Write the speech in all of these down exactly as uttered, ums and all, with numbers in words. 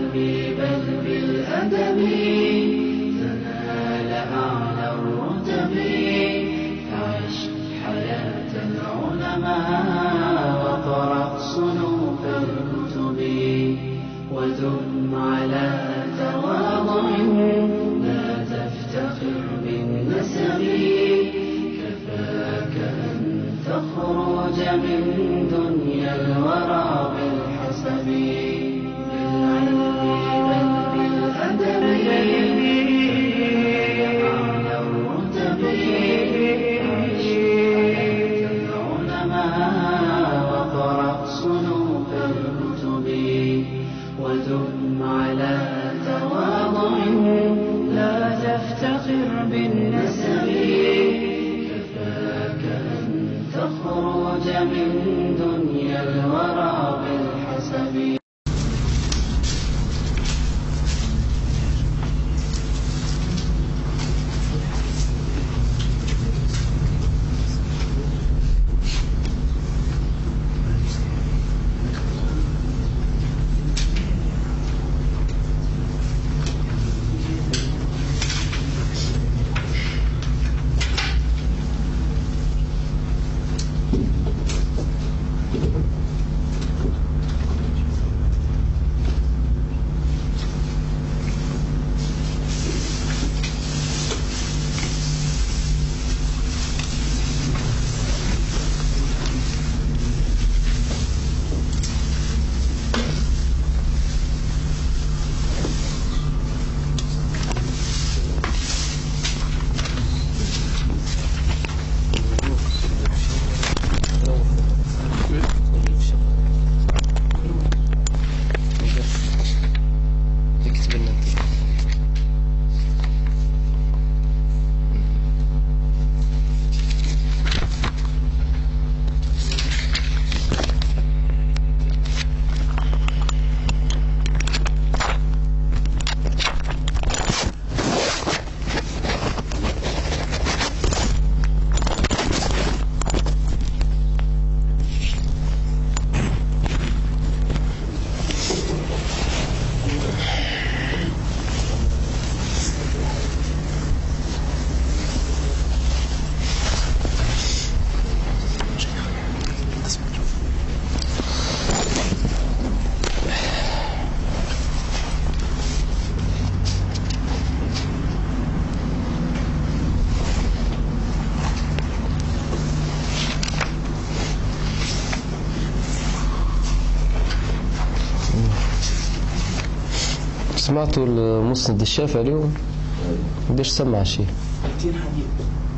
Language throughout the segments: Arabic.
بالقلب بل بالأدب تنال أعلى الرتب. فعش حياة العلماء وقرأ صنوف الكتب ودم على تواضع لا تفتخر بالنسب. كفاك أن تخرج من دنيا الورى بالحسب. بالعلم بل بالأدب أعلى الرتب. عش حياة العلماء وقرأ صنوف الكتب ودم على تواضع لا تفتخر بالنسب. كفاك أن تخرج من دنيا الورى بالحسب. سمعتوا المسند الشافعي اليوم؟ قديش سمع شيء؟ ثلاثين حديث.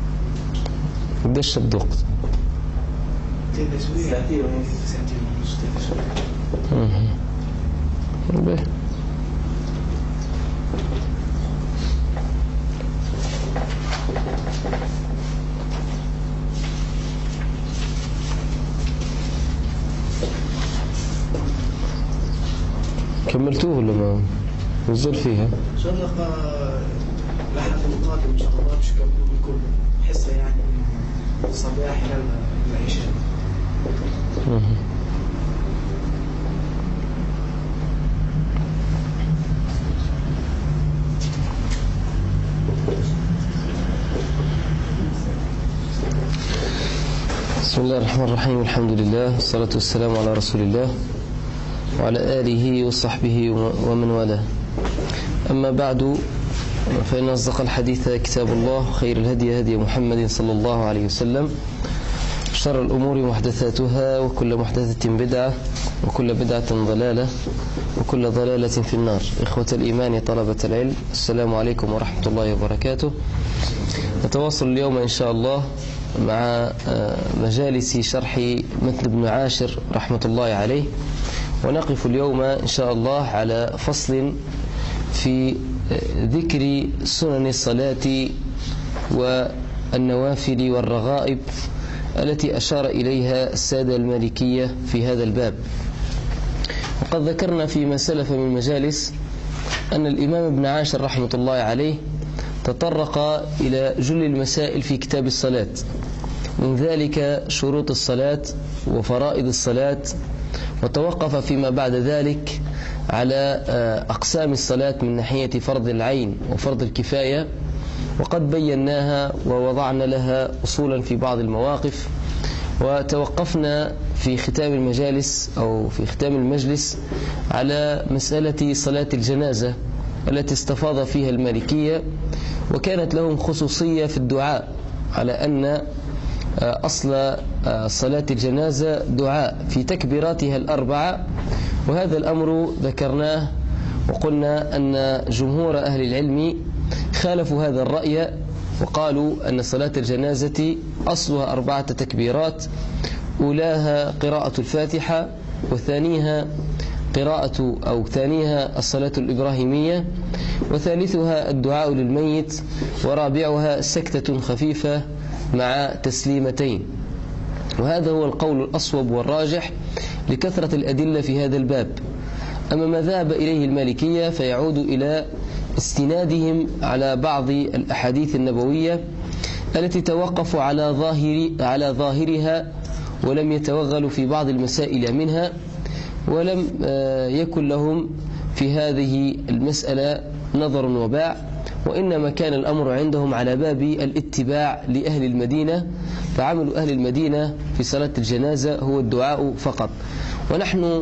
قديش شد وقت؟ ساعتين ساعتين ونص. باهي. كملتوه ولا ما نزل فيها؟ ان شاء الله لحد القادم ان شاء الله مش بيكون حصه يعني من الصباح الى العشاء. بسم الله الرحمن الرحيم. الحمد لله والصلاة والسلام على رسول الله وعلى آله وصحبه ومن والاه. أما بعد، فإن أصدق الحديث كتاب الله، خير الهدي هدي محمد صلى الله عليه وسلم، شر الأمور محدثاتها، وكل محدثة بدعة، وكل بدعة ضلالة، وكل ضلالة في النار. إخوة الإيمان طلبة العلم، السلام عليكم ورحمة الله وبركاته. نتواصل اليوم إن شاء الله مع مجالس شرح متن ابن عاشر رحمة الله عليه، ونقف اليوم إن شاء الله على فصل في ذكر سنن الصلاة والنوافل والرغائب التي أشار إليها السادة المالكية في هذا الباب. وقد ذكرنا فيما سلف من مجالس أن الإمام ابن عاشر رحمة الله عليه تطرق إلى جل المسائل في كتاب الصلاة، من ذلك شروط الصلاة وفرائض الصلاة، وتوقف فيما بعد ذلك على أقسام الصلاة من ناحية فرض العين وفرض الكفاية، وقد بيناها ووضعنا لها أصولا في بعض المواقف، وتوقفنا في ختام المجالس أو في ختام المجلس على مسألة صلاة الجنازة التي استفاض فيها المالكية، وكانت لهم خصوصية في الدعاء على أن أصل صلاة الجنازة دعاء في تكبيراتها الأربعة. وهذا الأمر ذكرناه وقلنا أن جمهور أهل العلم خالفوا هذا الرأي، وقالوا أن صلاة الجنازة أصلها أربعة تكبيرات، أولاها قراءة الفاتحة، وثانيها قراءة أو ثانيها الصلاة الإبراهيمية، وثالثها الدعاء للميت، ورابعها سكتة خفيفة مع تسليمتين. وهذا هو القول الأصوب والراجح لكثرة الأدلة في هذا الباب. أما ما ذهب إليه المالكية فيعود إلى استنادهم على بعض الأحاديث النبوية التي توقفوا على ظاهر على ظاهرها ولم يتوغلوا في بعض المسائل منها، ولم يكن لهم في هذه المسألة نظر وباع، وإنما كان الأمر عندهم على باب الاتباع لأهل المدينة، فعمل أهل المدينة في صلاة الجنازة هو الدعاء فقط. ونحن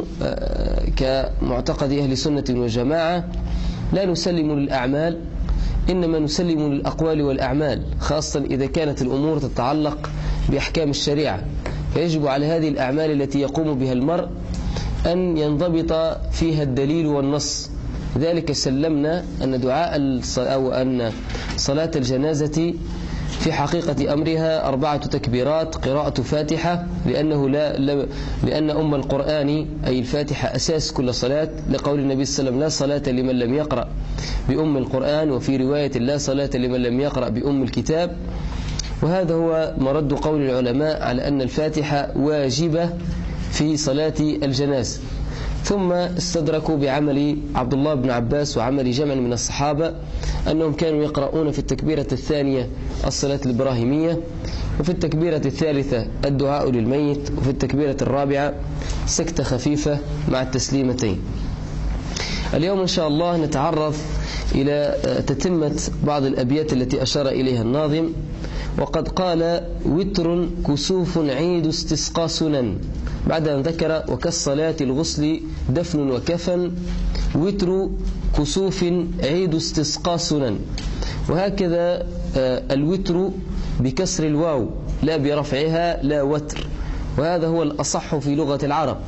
كمعتقد أهل سنة وجماعة لا نسلم للأعمال، إنما نسلم للأقوال والأعمال، خاصة إذا كانت الأمور تتعلق بأحكام الشريعة، فيجب على هذه الأعمال التي يقوم بها المرء أن ينضبط فيها الدليل والنص. لذلك سلمنا أن دعاء أو أن صلاة الجنازة في حقيقة أمرها أربعة تكبيرات، قراءة فاتحة، لأنه لا, لا لأن أم القرآن أي الفاتحة أساس كل صلاة، لقول النبي صلى الله عليه وسلم: لا صلاة لمن لم يقرأ بأم القرآن، وفي رواية: لا صلاة لمن لم يقرأ بأم الكتاب. وهذا هو مرد قول العلماء على أن الفاتحة واجبة في صلاة الجنازة. ثم استدركوا بعمل عبد الله بن عباس وعمل جمع من الصحابة أنهم كانوا يقرؤون في التكبيرة الثانية الصلاة الإبراهيمية، وفي التكبيرة الثالثة الدعاء للميت، وفي التكبيرة الرابعة سكتة خفيفة مع التسليمتين. اليوم إن شاء الله نتعرض إلى تتمة بعض الأبيات التي أشار إليها الناظم. وقد قال: وتر كسوف عيد استسقى سنن، بعد أن ذكر: وكالصلاة الغسل دفن وكفن، وتر كسوف عيد استسقى سنن. وهكذا الوتر بكسر الواو لا برفعها، لا وتر، وهذا هو الأصح في لغة العرب.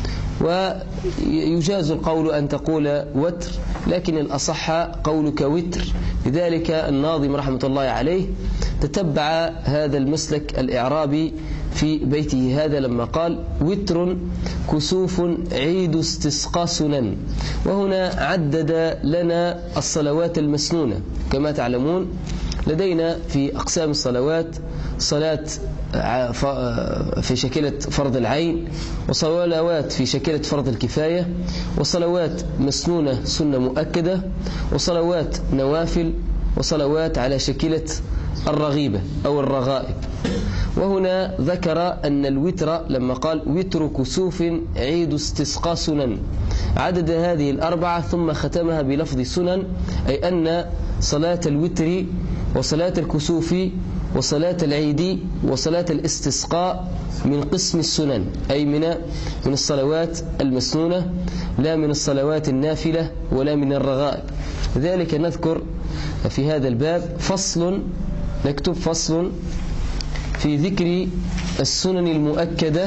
ويجاز القول أن تقول وتر، لكن الأصح قولك وتر. لذلك الناظم رحمة الله عليه تتبع هذا المسلك الإعرابي في بيته هذا لما قال: وتر كسوف عيد استسقى سنن. وهنا عدد لنا الصلوات المسنونة. كما تعلمون لدينا في أقسام الصلوات صلاة في شكلة فرض العين، وصلوات في شكلة فرض الكفاية، وصلوات مسنونة سنة مؤكدة، وصلوات نوافل، وصلوات على شكلة الرغيبة أو الرغائب. وهنا ذكر أن الوتر لما قال: وتر كسوف عيد استسقى سنن، عدد هذه الأربعة ثم ختمها بلفظ سنن، أي أن صلاة الوتر وصلاة الكسوف وصلاة العيد وصلاة الاستسقاء من قسم السنن، أي من من الصلوات المسنونة، لا من الصلوات النافلة ولا من الرغائب. لذلك نذكر في هذا الباب فصل، نكتب فصل في ذكر السنن المؤكدة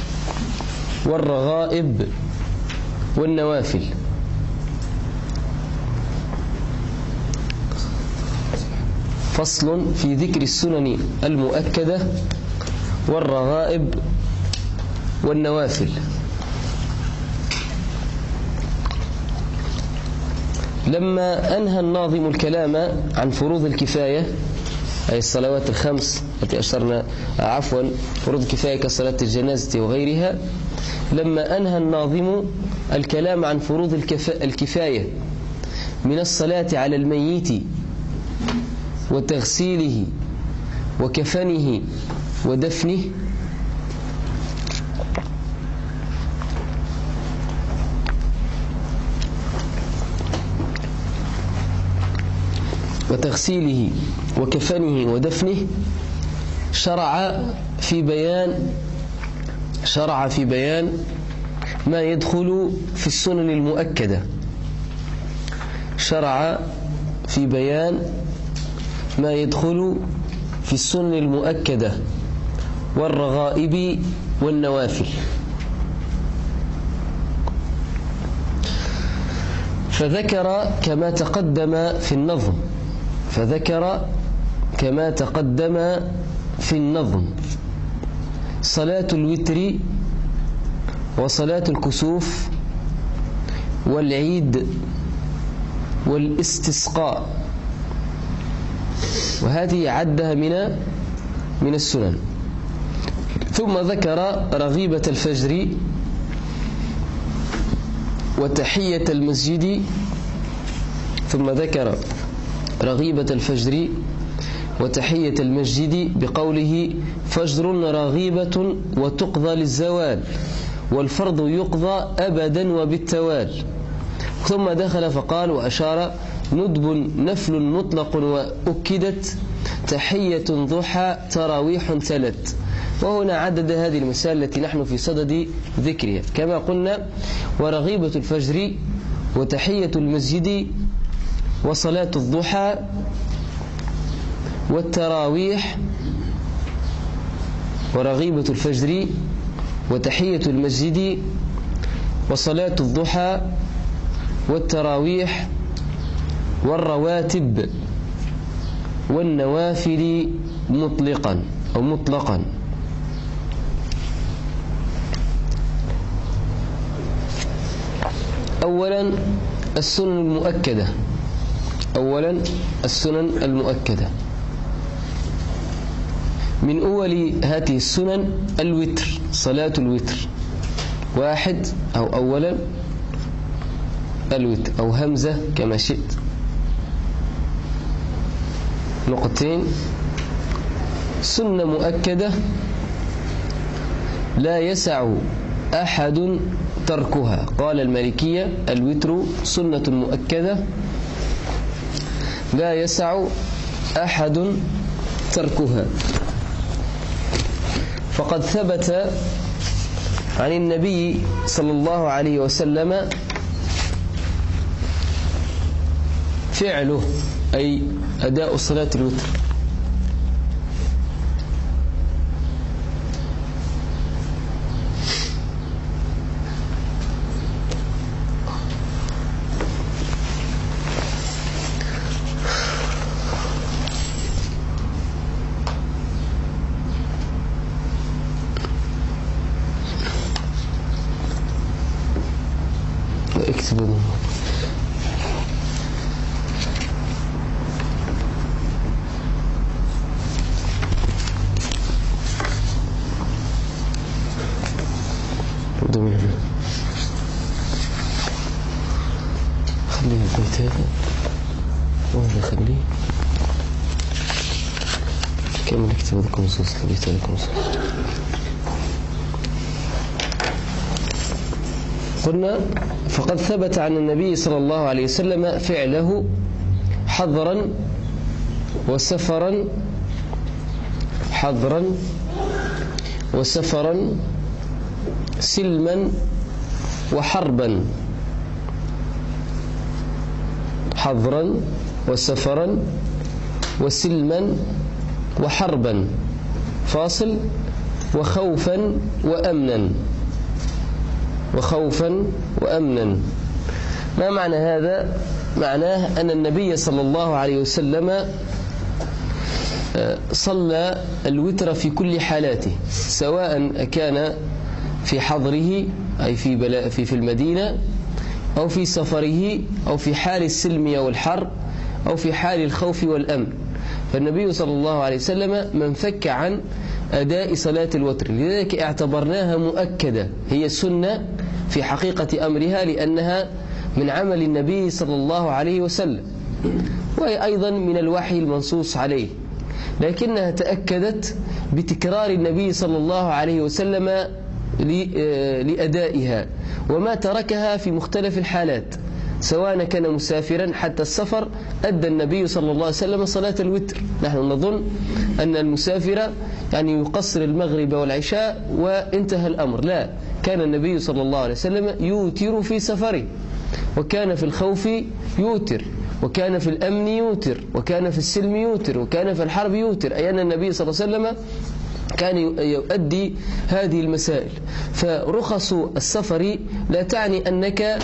والرغائب والنوافل. فصل في ذكر السنن المؤكدة والرغائب والنوافل. لما أنهى الناظم الكلام عن فروض الكفاية، أي الصلوات الخمس التي أشرنا عفوا فروض الكفاية كصلاة الجنازة وغيرها، لما أنهى الناظم الكلام عن فروض الكفاية من الصلاة على الميت وتغسيله وكفنه ودفنه، وتغسيله وكفنه ودفنه شرع في بيان شرع في بيان ما يدخل في السنن المؤكدة شرع في بيان ما يدخل في السنن المؤكدة والرغائب والنوافل. فذكر كما تقدم في النظم فذكر كما تقدم في النظم صلاة الوتر وصلاة الكسوف والعيد والاستسقاء، وهذه عدها من من السنن. ثم ذكر رغيبة الفجر وتحية المسجد ثم ذكر رغيبة الفجر وتحية المسجد بقوله فجر رغيبة وتقضى للزوال والفرض يقضى أبدا وبالتوال. ثم دخل فقال وأشار ندب نفل مطلق وأكدت تحية ضحى تراويح تلت. وهنا عدد هذه المسائل التي نحن في صدد ذكرها كما قلنا: ورغيبة الفجر وتحية المسجد وصلاة الضحى والتراويح ورغيبة الفجر وتحية المسجد وصلاة الضحى والتراويح والرواتب والنوافل مطلقا أو مطلقا. أولا السنن المؤكدة أولا السنن المؤكدة من أول هذه السنن الوتر، صلاة الوتر. واحد أو أولا الوتر أو همزة كما شئت، نقطتين. سنة مؤكدة لا يسع أحد تركها. قال المالكية الوتر سنة مؤكدة لا يسع أحد تركها، فقد ثبت عن النبي صلى الله عليه وسلم فعله، أي أداء صلاة الوتر. اكتب خليه البيت هذا وهذا خليه كمل اكتب هذاك النصوص البيت هذاك النصوص. قلنا فقد ثبت عن النبي صلى الله عليه وسلم فعله حضرا وسفرا حضرا وسفرا سلما وحربا حضرا وسفرا وسلما وحربا فاصل وخوفا وأمنا وخوفا وأمنا. ما معنى هذا؟ معناه أن النبي صلى الله عليه وسلم صلى الوتر في كل حالاته، سواء كان في حضره أي في بلاء في في المدينة، أو في سفره، أو في حال السلم والحرب، أو في حال الخوف والأمن. فالنبي صلى الله عليه وسلم من فك عن أداء صلاة الوتر، لذلك اعتبرناها مؤكدة، هي سنة في حقيقة أمرها، لأنها من عمل النبي صلى الله عليه وسلم، وهي أيضا من الوحي المنصوص عليه، لكنها تأكدت بتكرار النبي صلى الله عليه وسلم لأدائها، وما تركها في مختلف الحالات، سواء كان مسافرا. حتى السفر أدى النبي صلى الله عليه وسلم صلاة الوتر. نحن نظن أن المسافر يعني يقصر المغرب والعشاء وانتهى الأمر، لا، كان النبي صلى الله عليه وسلم يوتر في سفره، وكان في الخوف يوتر، وكان في الأمن يوتر، وكان في السلم يوتر، وكان في الحرب يوتر، أي أن النبي صلى الله عليه وسلم كان يؤدي هذه المسائل. فرخص السفر لا تعني أنك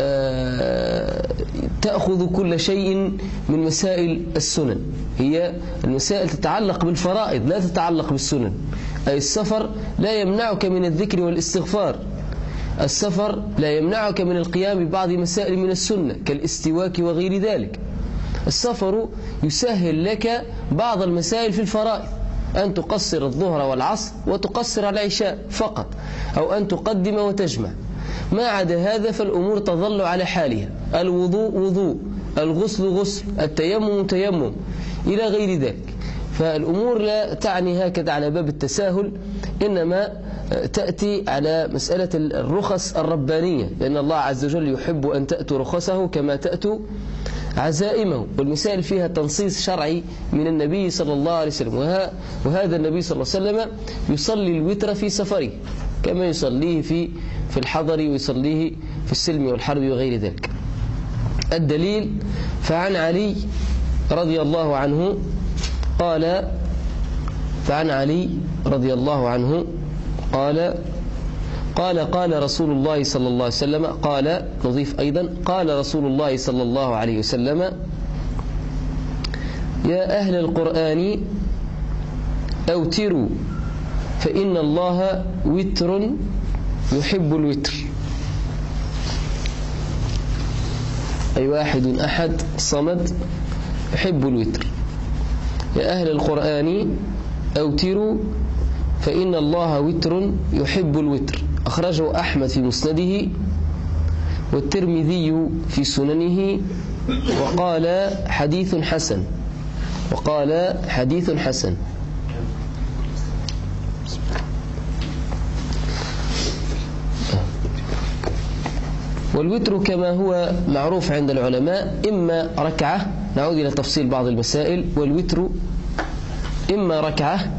تأخذ كل شيء من مسائل السنن، هي المسائل تتعلق بالفرائض لا تتعلق بالسنن. أي السفر لا يمنعك من الذكر والاستغفار، السفر لا يمنعك من القيام ببعض مسائل من السنة كالاستواك وغير ذلك. السفر يسهل لك بعض المسائل في الفرائض، أن تقصر الظهر والعصر وتقصر على العشاء فقط، أو أن تقدم وتجمع. ما عدا هذا فالأمور تظل على حالها، الوضوء وضوء، الغسل غسل، التيمم تيمم، إلى غير ذلك. فالأمور لا تعني هكذا على باب التساهل، إنما تأتي على مسألة الرخص الربانية، لأن الله عز وجل يحب أن تأتوا رخصه كما تأتوا عزائمه، والمسائل فيها تنصيص شرعي من النبي صلى الله عليه وسلم. وهذا النبي صلى الله عليه وسلم يصلي الوتر في سفره كما يصليه في في الحضر ويصليه في السلم والحرب وغير ذلك. الدليل: فعن علي رضي الله عنه قال فعن علي رضي الله عنه قال قال قال رسول الله صلى الله عليه وسلم قال نضيف أيضا قال رسول الله صلى الله عليه وسلم: يا أهل القرآن أوتروا فإن الله وتر يحب الوتر. أي واحد أحد صمد يحب الوتر. يا أهل القرآن أوتروا فإن الله وتر يحب الوتر. أخرجه أحمد في مسنده والترمذي في سننه، وقال حديث حسن وقال حديث حسن. والوتر كما هو معروف عند العلماء إما ركعة، نعود إلى تفصيل بعض المسائل، والوتر إما ركعة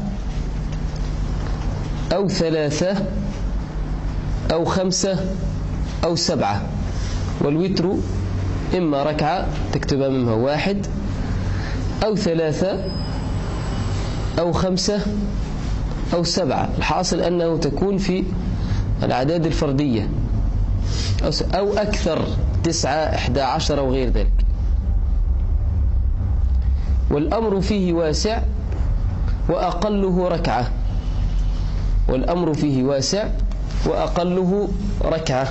أو ثلاثة أو خمسة أو سبعة. والوتر إما ركعة تكتب أمامها واحد، أو ثلاثة أو خمسة أو سبعة. الحاصل أنه تكون في الأعداد الفردية أو أكثر، تسعة إحدى عشر أو غير ذلك. والأمر فيه واسع وأقله ركعة والأمر فيه واسع وأقله ركعة.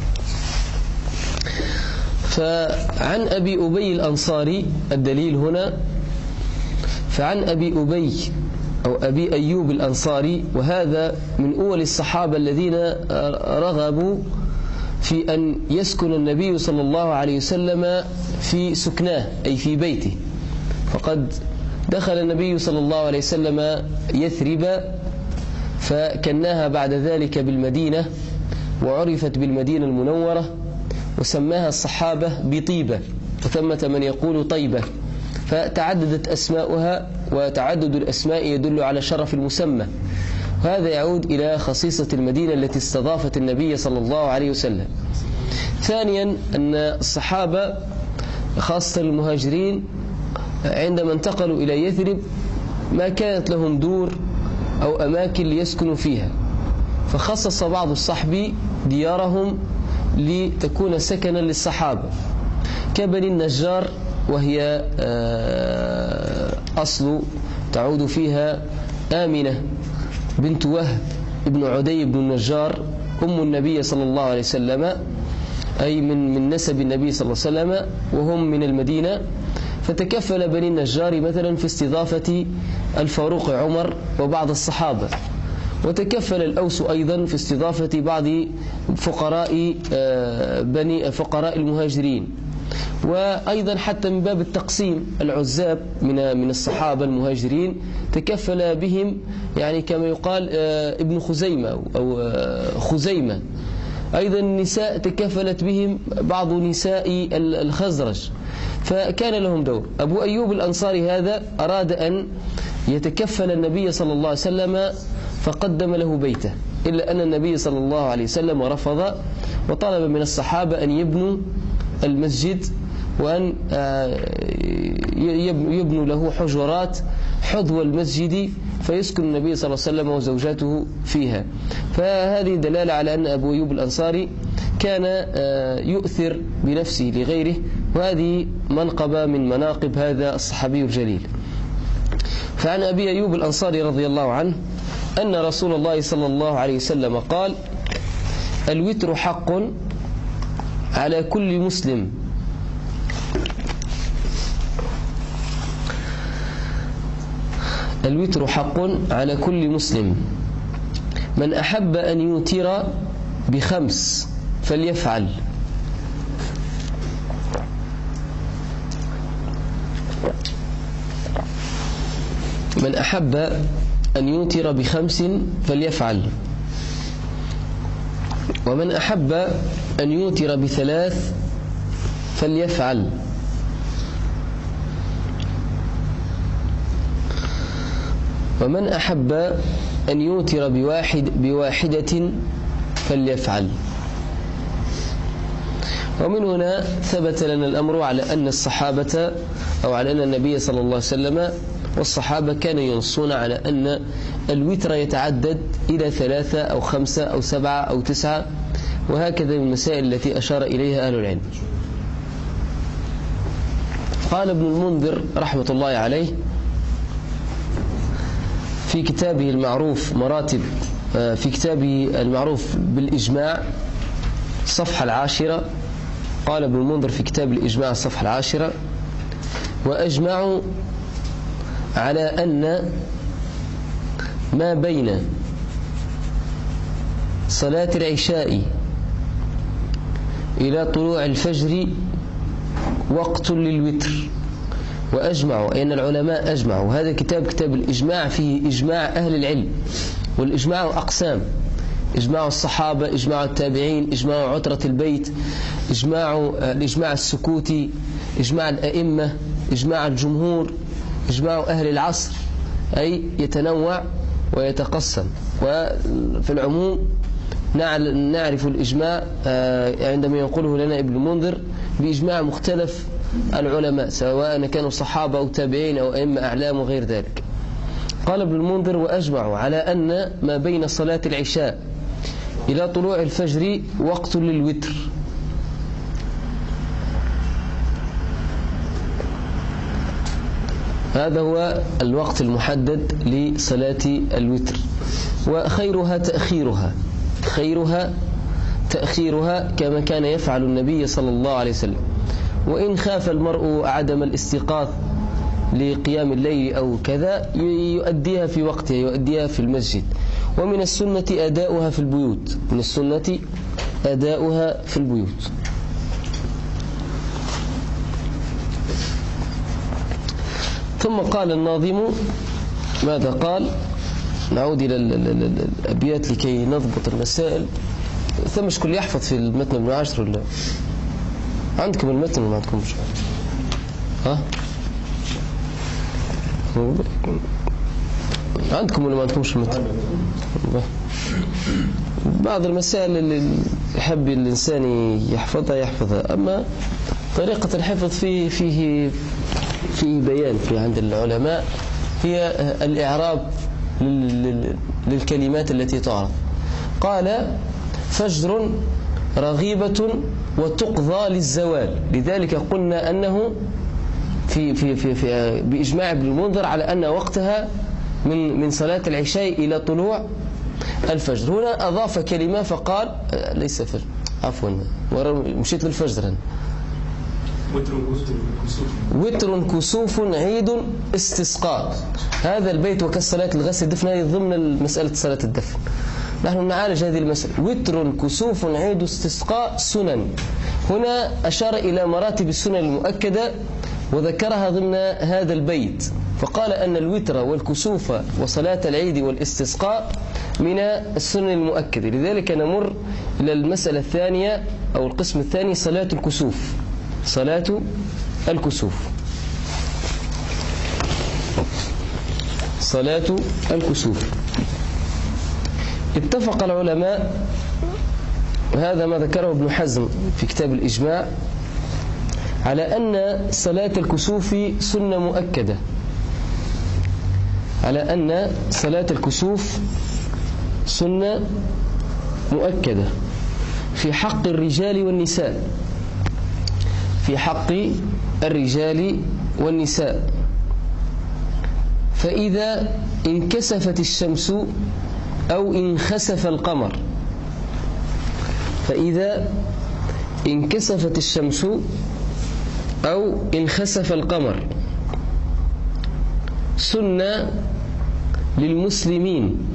فعن أبي أبي الأنصاري الدليل هنا، فعن أبي أبي أو أبي أيوب الأنصاري، وهذا من أول الصحابة الذين رغبوا في أن يسكن النبي صلى الله عليه وسلم في سكناه أي في بيته. فقد دخل النبي صلى الله عليه وسلم يثرب فكناها بعد ذلك بالمدينة، وعرفت بالمدينة المنورة، وسماها الصحابة بطيبة، وثمة من يقول طيبة، فتعددت أسماؤها، وتعدد الأسماء يدل على شرف المسمى. وهذا يعود إلى خصيصة المدينة التي استضافت النبي صلى الله عليه وسلم. ثانيا أن الصحابة خاصة المهاجرين عندما انتقلوا إلى يثرب ما كانت لهم دور أو أماكن ليسكنوا فيها، فخصص بعض الصحب ديارهم لتكون سكنا للصحابة، كبني النجار، وهي أصل تعود فيها آمنة بنت وهب ابن عدي بن النجار أم النبي صلى الله عليه وسلم، أي من من نسب النبي صلى الله عليه وسلم، وهم من المدينة. فتكفل بني النجار مثلا في استضافة الفاروق عمر وبعض الصحابة، وتكفل الأوس أيضا في استضافة بعض فقراء بني فقراء المهاجرين. وأيضا حتى من باب التقسيم العزاب من من الصحابة المهاجرين تكفل بهم، يعني كما يقال ابن خزيمة أو خزيمة أيضا النساء تكفلت بهم بعض نساء الخزرج، فكان لهم دور. أبو أيوب الأنصاري هذا أراد أن يتكفل النبي صلى الله عليه وسلم فقدم له بيته، إلا أن النبي صلى الله عليه وسلم رفض، وطلب من الصحابة أن يبنوا المسجد وأن يبنوا له حجرات حظو المسجد فيسكن النبي صلى الله عليه وسلم وزوجاته فيها. فهذه دلالة على أن أبو أيوب الأنصاري كان يؤثر بنفسه لغيره، وهذه منقبة من مناقب هذا الصحابي الجليل. فعن أبي أيوب الأنصاري رضي الله عنه أن رسول الله صلى الله عليه وسلم قال: الوتر حق على كل مسلم الوتر حق على كل مسلم من أحب أن يوتر بخمس فليفعل. من أحب أن يوتر بخمس فليفعل، ومن أحب أن يوتر بثلاث فليفعل، ومن أحب أن يوتر بواحد بواحدة فليفعل. ومن هنا ثبت لنا الأمر على أن الصحابة أو على أن النبي صلى الله عليه وسلم والصحابة كانوا ينصون على أن الوتر يتعدد إلى ثلاثة أو خمسة أو سبعة أو تسعة، وهكذا من المسائل التي أشار إليها أهل العلم. قال ابن المنذر رحمة الله عليه في كتابه المعروف مراتب في كتابه المعروف بالإجماع الصفحة العاشرة، قال ابن المنذر في كتاب الإجماع الصفحة العاشرة: وأجمعوا على أن ما بين صلاة العشاء إلى طلوع الفجر وقت للوتر. وأجمعوا أي أن العلماء أجمعوا، هذا كتاب كتاب الإجماع فيه إجماع أهل العلم، والإجماع أقسام: إجماع الصحابة، إجماع التابعين، إجماع عترة البيت، إجماع الإجماع السكوتي، إجماع الأئمة، إجماع الجمهور، إجماع أهل العصر، أي يتنوع ويتقسم. وفي العموم نعرف الإجماع عندما ينقله لنا ابن المنذر بإجماع مختلف العلماء، سواء كانوا صحابة أو تابعين أو أئمة أعلام وغير ذلك. قال ابن المنذر: وأجمعوا على أن ما بين صلاة العشاء إلى طلوع الفجر وقت للوتر. هذا هو الوقت المحدد لصلاة الوتر، وخيرها تأخيرها خيرها تأخيرها كما كان يفعل النبي صلى الله عليه وسلم. وإن خاف المرء عدم الاستيقاظ لقيام الليل أو كذا يؤديها في وقتها، يؤديها في المسجد. ومن السنة أداؤها في البيوت، من السنة أداؤها في البيوت. ثم قال الناظم ماذا قال؟ نعود إلى الأبيات لكي نضبط المسائل. ثم شكل يحفظ في المتن ابن عاشر ولا عندكم المتن ولا ما عندكمش؟ ها؟ عندكم ولا ما عندكمش المتن؟ بعض المسائل اللي يحب الإنسان يحفظها يحفظها، أما طريقة الحفظ فيه فيه فيه بيان في عند العلماء، هي الإعراب للكلمات التي تعرف. قال: فجر رغيبة وتقضى للزوال. لذلك قلنا أنه في في في, في بإجماع ابن المنذر على أن وقتها من من صلاة العشاء إلى طلوع الفجر. هنا أضاف كلمة فقال ليس فجر، عفوا مشيت للفجر أنا. وتر كسوف عيد استسقاء. هذا البيت وكالصلاة الغسل دفن، هذه ضمن مسألة صلاة الدفن. نحن نعالج هذه المسألة. وتر كسوف عيد استسقاء سنن. هنا أشار إلى مراتب السنن المؤكدة وذكرها ضمن هذا البيت، فقال أن الوتر والكسوف وصلاة العيد والاستسقاء من السنن المؤكدة. لذلك نمر إلى المسألة الثانية أو القسم الثاني، صلاة الكسوف. صلاة الكسوف صلاة الكسوف اتفق العلماء، وهذا ما ذكره ابن حزم في كتاب الإجماع، على أن صلاة الكسوف سنة مؤكدة، على أن صلاة الكسوف سنة مؤكدة في حق الرجال والنساء، في حق الرجال والنساء. فإذا انكسفت الشمس أو انخسف القمر، فإذا انكسفت الشمس أو انخسف القمر سنة للمسلمين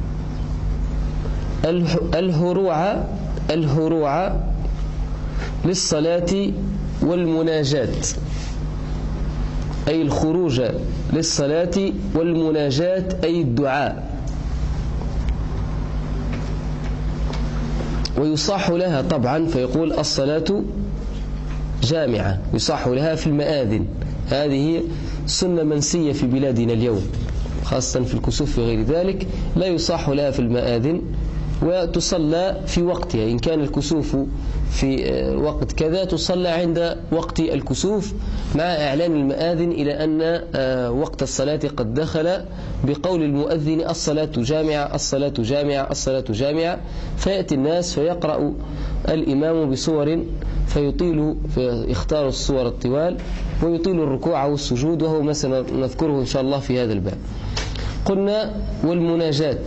الهروع الهروع للصلاة والمناجاة، أي الخروج للصلاة والمناجاة أي الدعاء. ويصح لها طبعا، فيقول الصلاة جامعة، يصح لها في المآذن. هذه سنة منسية في بلادنا اليوم، خاصة في الكسوف وغير ذلك، لا يصح لها في المآذن، وتصلى في وقتها. إن كان الكسوف في وقت كذا تصلى عند وقت الكسوف، مع إعلان المآذن إلى أن وقت الصلاة قد دخل بقول المؤذن الصلاة جامعة الصلاة جامعة الصلاة جامعة. فيأتي الناس فيقرأ الإمام بصور فيطيل، فيختار الصور الطوال ويطيل الركوع والسجود، وهو ما سنذكره إن شاء الله في هذا الباب. قلنا والمناجاة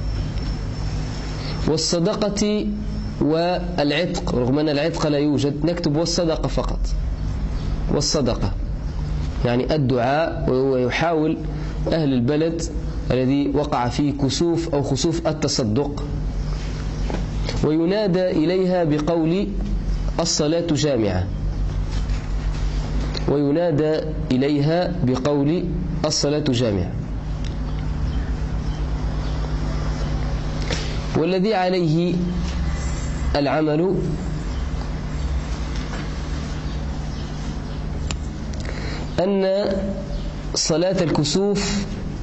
والصدقة والعتق، رغم أن العتق لا يوجد، نكتب والصدقة فقط. والصدقة يعني الدعاء، ويحاول أهل البلد الذي وقع فيه كسوف أو خسوف التصدق، وينادى إليها بقول الصلاة جامعة، وينادى إليها بقول الصلاة جامعة. والذي عليه العمل أن صلاة الكسوف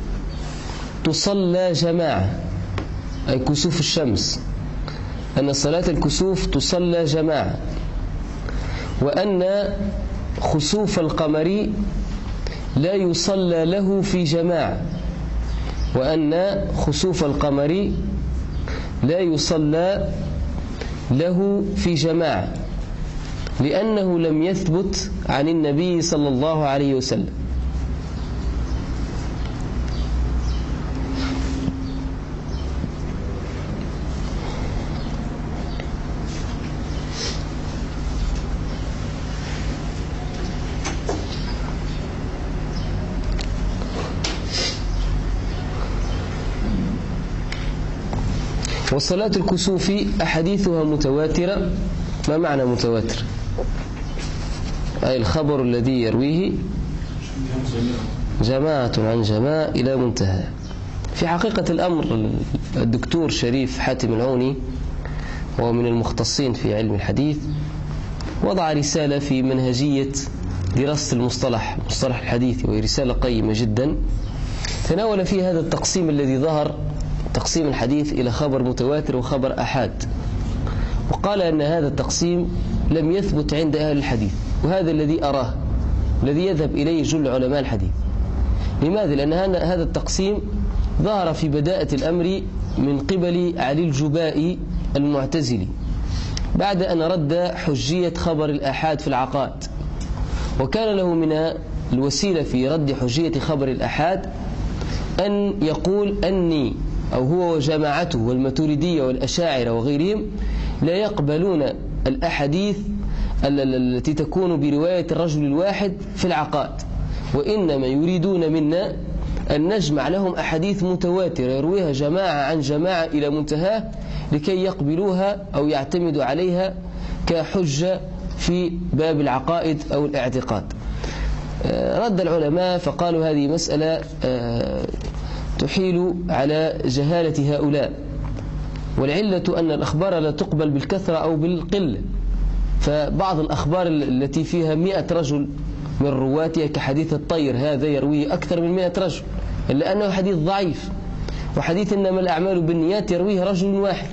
تصلى جماعة، أي كسوف الشمس، أن صلاة الكسوف تصلى جماعة، وأن خسوف القمر لا يصلى له في جماعة، وأن خسوف القمر لا يصلى له في جماعة، لأنه لم يثبت عن النبي صلى الله عليه وسلم. وصلاة الكسوف أحاديثها متواترة. ما معنى متواتر؟ أي الخبر الذي يرويه جماعة عن جماعة إلى منتهى. في حقيقة الأمر الدكتور شريف حاتم العوني، وهو من المختصين في علم الحديث، وضع رسالة في منهجية دراسة المصطلح مصطلح الحديث، وهي رسالة قيمة جدا، تناول فيها هذا التقسيم الذي ظهر، تقسيم الحديث إلى خبر متواتر وخبر أحاد. وقال أن هذا التقسيم لم يثبت عند أهل الحديث، وهذا الذي أراه، الذي يذهب إليه جل علماء الحديث. لماذا؟ لأن هذا التقسيم ظهر في بداءة الأمر من قبل علي الجبائي المعتزلي، بعد أن رد حجية خبر الأحاد في العقائد. وكان له من الوسيلة في رد حجية خبر الأحاد أن يقول أني أو هو وجماعته والماتريدية والأشاعرة وغيرهم لا يقبلون الأحاديث التي تكون برواية الرجل الواحد في العقائد، وإنما يريدون منا أن نجمع لهم أحاديث متواترة يرويها جماعة عن جماعة إلى منتهى، لكي يقبلوها أو يعتمدوا عليها كحجة في باب العقائد أو الاعتقاد. رد العلماء فقالوا هذه مسألة تحيل على جهالة هؤلاء، والعلة أن الأخبار لا تقبل بالكثرة أو بالقلة، فبعض الأخبار التي فيها مئة رجل من رواتها كحديث الطير هذا يرويه أكثر من مئة رجل إلا أنه حديث ضعيف، وحديث إنما الأعمال بالنيات يرويه رجل واحد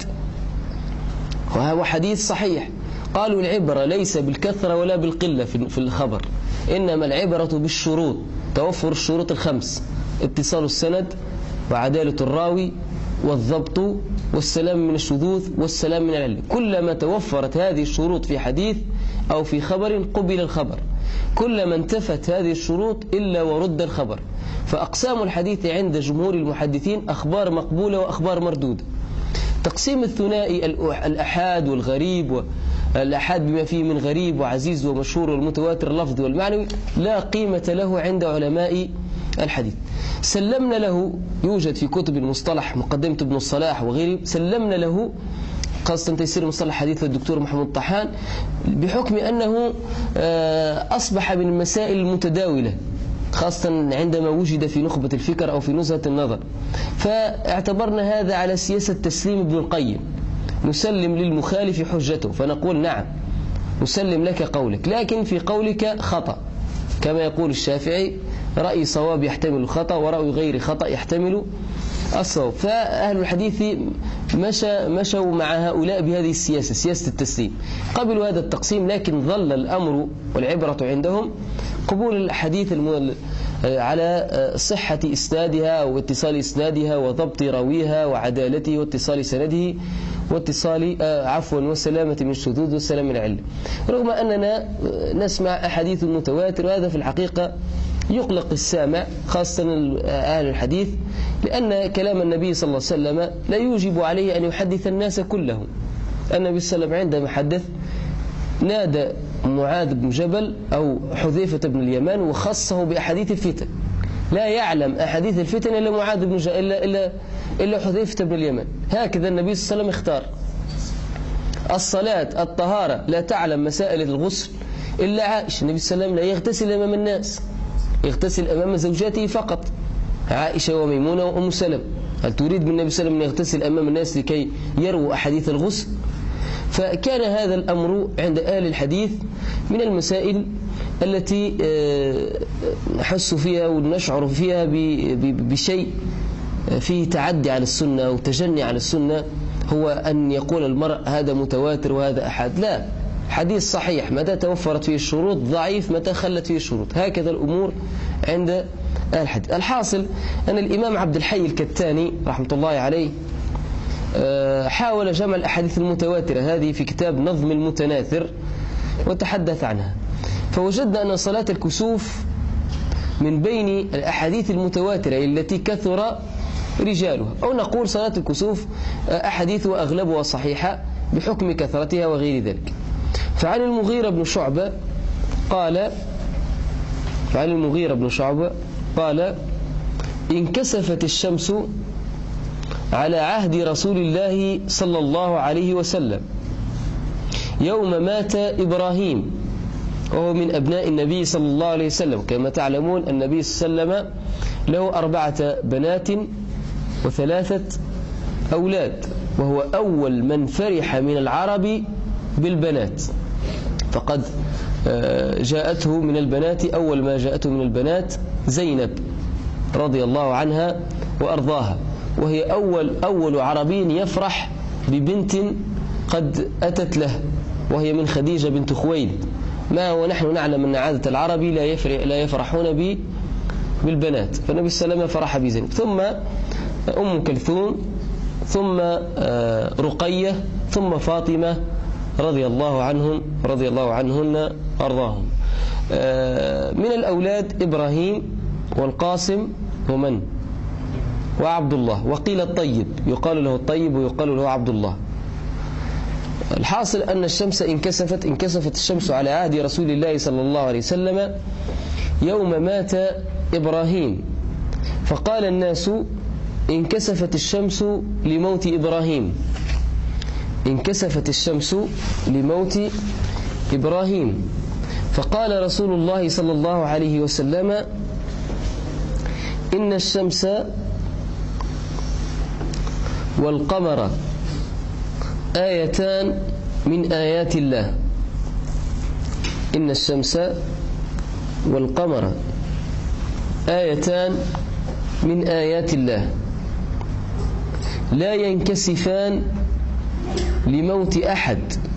وهو حديث صحيح. قالوا العبرة ليس بالكثرة ولا بالقلة في الخبر، إنما العبرة بالشروط، توفر الشروط الخمس: اتصال السند، وعدالة الراوي، والضبط، والسلام من الشذوذ، والسلام من العلة. كلما توفرت هذه الشروط في حديث أو في خبر قبل الخبر، كلما انتفت هذه الشروط إلا ورد الخبر. فأقسام الحديث عند جمهور المحدثين أخبار مقبولة وأخبار مردودة. تقسيم الثنائي الأحاد والغريب، والأحاد بما فيه من غريب وعزيز ومشهور والمتواتر اللفظ والمعنوي لا قيمة له عند علماء الحديث. سلمنا له، يوجد في كتب المصطلح مقدمة ابن الصلاح وغيره، سلمنا له خاصة تيسير مصطلح حديث للدكتور محمود طحان، بحكم أنه أصبح من المسائل المتداولة خاصة عندما وجد في نخبة الفكر أو في نزهة النظر، فاعتبرنا هذا على سياسة تسليم ابن القيم، نسلم للمخالف حجته، فنقول نعم نسلم لك قولك، لكن في قولك خطأ، كما يقول الشافعي: رأي صواب يحتمل الخطأ، ورأي غير خطأ يحتمل الصواب. فأهل الحديث مشى مشوا مع هؤلاء بهذه السياسة، سياسة التسليم، قبلوا هذا التقسيم، لكن ظل الأمر والعبرة عندهم قبول الحديث على صحة إسنادها واتصال إسنادها وضبط راويها وعدالته واتصال سنده واتصال عفوا والسلامة من الشذوذ والسلام من العلة، رغم أننا نسمع أحاديث متواتر، وهذا في الحقيقة يقلق السامع خاصة أهل الحديث، لأن كلام النبي صلى الله عليه وسلم لا يوجب عليه أن يحدث الناس كلهم. النبي صلى الله عليه وسلم عندما حدث نادى معاذ بن جبل أو حذيفة بن اليمان وخصه بأحاديث الفتن، لا يعلم أحاديث الفتن إلا معاذ بن جبل إلا, إلا, إلا حذيفة بن اليمان. هكذا النبي صلى الله عليه وسلم اختار. الصلاة، الطهارة، لا تعلم مسائل الغسل إلا عائشة. النبي صلى الله عليه وسلم لا يغتسل أمام الناس، يغتسل أمام زوجاته فقط، عائشة وميمونة وأم سلمة. هل تريد من النبي صلى الله عليه وسلم أن يغتسل أمام الناس لكي يرووا أحاديث الغسل؟ فكان هذا الأمر عند أهل الحديث من المسائل التي نحس فيها ونشعر فيها بشيء فيه تعدي على السنة وتجني على السنة، هو أن يقول المرء هذا متواتر وهذا أحد. لا، حديث صحيح متى توفرت فيه الشروط، ضعيف متى خلت فيه الشروط. هكذا الأمور عند أهل الحديث. الحاصل أن الإمام عبد الحي الكتاني رحمة الله عليه حاول جمع الأحاديث المتواترة هذه في كتاب نظم المتناثر وتحدث عنها، فوجدنا أن صلاة الكسوف من بين الأحاديث المتواترة التي كثر رجالها، أو نقول صلاة الكسوف أحاديث وأغلبها صحيحة بحكم كثرتها وغير ذلك. فعن المغيرة بن شعبة قال فعن المغيرة بن شعبة قال: انكسفت الشمس على عهد رسول الله صلى الله عليه وسلم يوم مات إبراهيم، وهو من أبناء النبي صلى الله عليه وسلم. كما تعلمون النبي صلى الله عليه وسلم له أربعة بنات وثلاثة أولاد، وهو أول من فرح من العرب بالبنات، فقد جاءته من البنات أول ما جاءته من البنات زينب رضي الله عنها وأرضاها، وهي أول أول عربي يفرح ببنت قد أتت له، وهي من خديجة بنت خويلد. ما ونحن نعلم أن عادة العربي لا يفرح لا يفرحون بالبنات، فالنبي صلى الله عليه وسلم فرح بزينب، ثم أم كلثوم، ثم رقية، ثم فاطمة رضي الله عنهم رضي الله عنهن أرضاهم. من الأولاد إبراهيم والقاسم ومن وعبد الله، وقيل الطيب، يقال له الطيب ويقال له عبد الله. الحاصل أن الشمس انكسفت انكسفت الشمس على عهد رسول الله صلى الله عليه وسلم يوم مات إبراهيم، فقال الناس: انكسفت الشمس لموت إبراهيم، انكسفت الشمس لموت إبراهيم. فقال رسول الله صلى الله عليه وسلم: إن الشمس والقمر آيتان من آيات الله، إن الشمس والقمر آيتان من آيات الله لا ينكسفان لموت أحد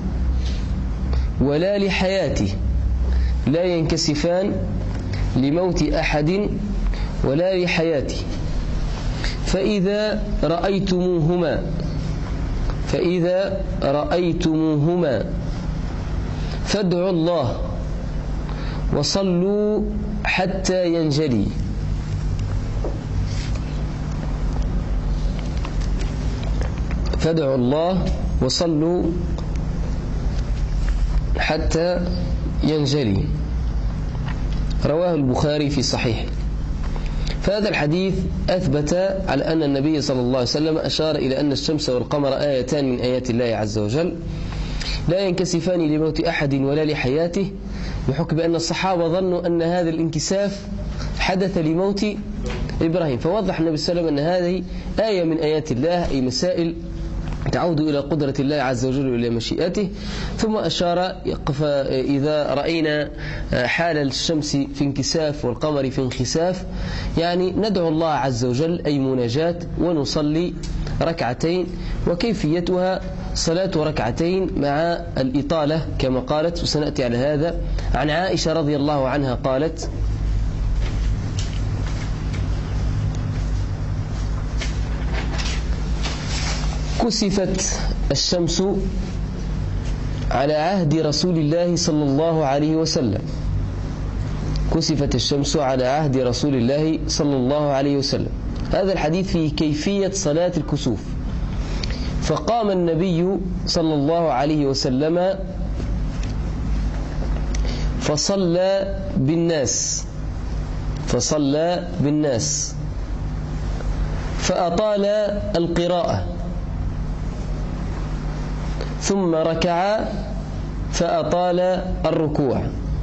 ولا لحياته، لا ينكسفان لموت أحد ولا لحياته، فإذا رأيتموهما فإذا رأيتموهما فادعوا الله وصلوا حتى ينجلي. فادعوا الله وصلوا حتى ينجلي. رواه البخاري في صحيحه. فهذا الحديث أثبت على أن النبي صلى الله عليه وسلم أشار إلى أن الشمس والقمر آيتان من آيات الله عز وجل لا ينكسفان لموت أحد ولا لحياته، بحكم أن الصحابة ظنوا أن هذا الانكساف حدث لموت إبراهيم، فوضح النبي صلى الله عليه وسلم أن هذه آية من آيات الله، أي مسائل تعود إلى قدرة الله عز وجل وإلى مشيئته. ثم أشار إذا رأينا حال الشمس في انكساف والقمر في انخساف، يعني ندعو الله عز وجل أي مناجاة، ونصلي ركعتين، وكيفيتها صلاة ركعتين مع الإطالة كما قالت، وسنأتي على هذا. عن عائشة رضي الله عنها قالت: كسفت الشمس على عهد رسول الله صلى الله عليه وسلم كسفت الشمس على عهد رسول الله صلى الله عليه وسلم. هذا الحديث فيه كيفية صلاة الكسوف. فقام النبي صلى الله عليه وسلم فصلى بالناس فصلى بالناس فأطال القراءة، ثم ركع فأطال الركوع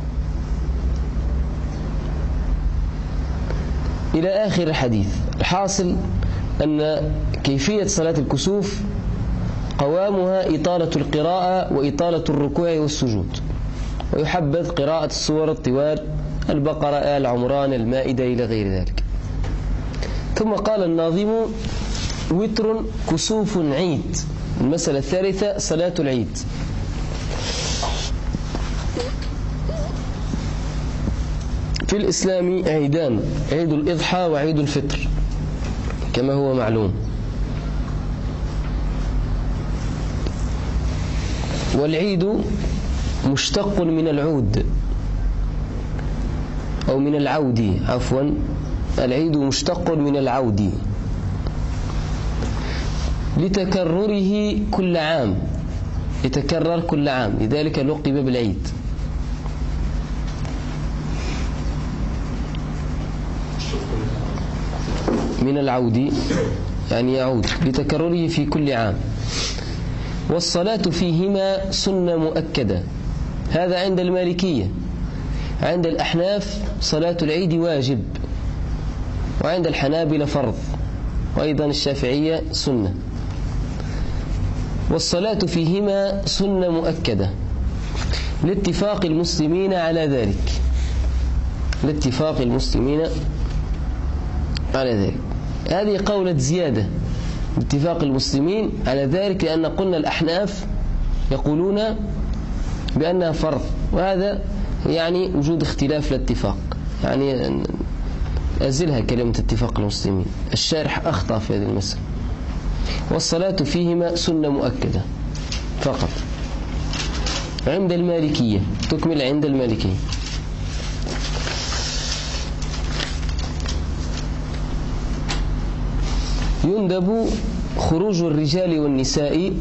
إلى آخر الحديث. الحاصل أن كيفية صلاة الكسوف قوامها إطالة القراءة وإطالة الركوع والسجود، ويحبذ قراءة السور الطوال، البقرة، آل عمران، المائدة إلى غير ذلك. ثم قال الناظم: وتر كسوف عيد. المسألة الثالثة صلاة العيد. في الإسلام عيدان: عيد الإضحى وعيد الفطر كما هو معلوم. والعيد مشتق من العود أو من العود، عفوا العيد مشتق من العود لتكرره كل عام، يتكرر كل عام، لذلك لقب بالعيد. من العود يعني يعود لتكرره في كل عام. والصلاة فيهما سنة مؤكدة، هذا عند المالكية. عند الأحناف صلاة العيد واجب، وعند الحنابلة فرض، وأيضا الشافعية سنة. والصلاة فيهما سنة مؤكدة لاتفاق المسلمين على ذلك لاتفاق المسلمين على ذلك. هذه قولة زيادة، اتفاق المسلمين على ذلك، لأن قلنا الأحناف يقولون بأنها فرض، وهذا يعني وجود اختلاف الاتفاق، يعني أزلها كلمة اتفاق المسلمين. الشارح أخطأ في هذه المسألة. والصلاة فيهما سنة مؤكدة فقط عند المالكية، تكمل عند المالكية. يندب خروج الرجال والنساء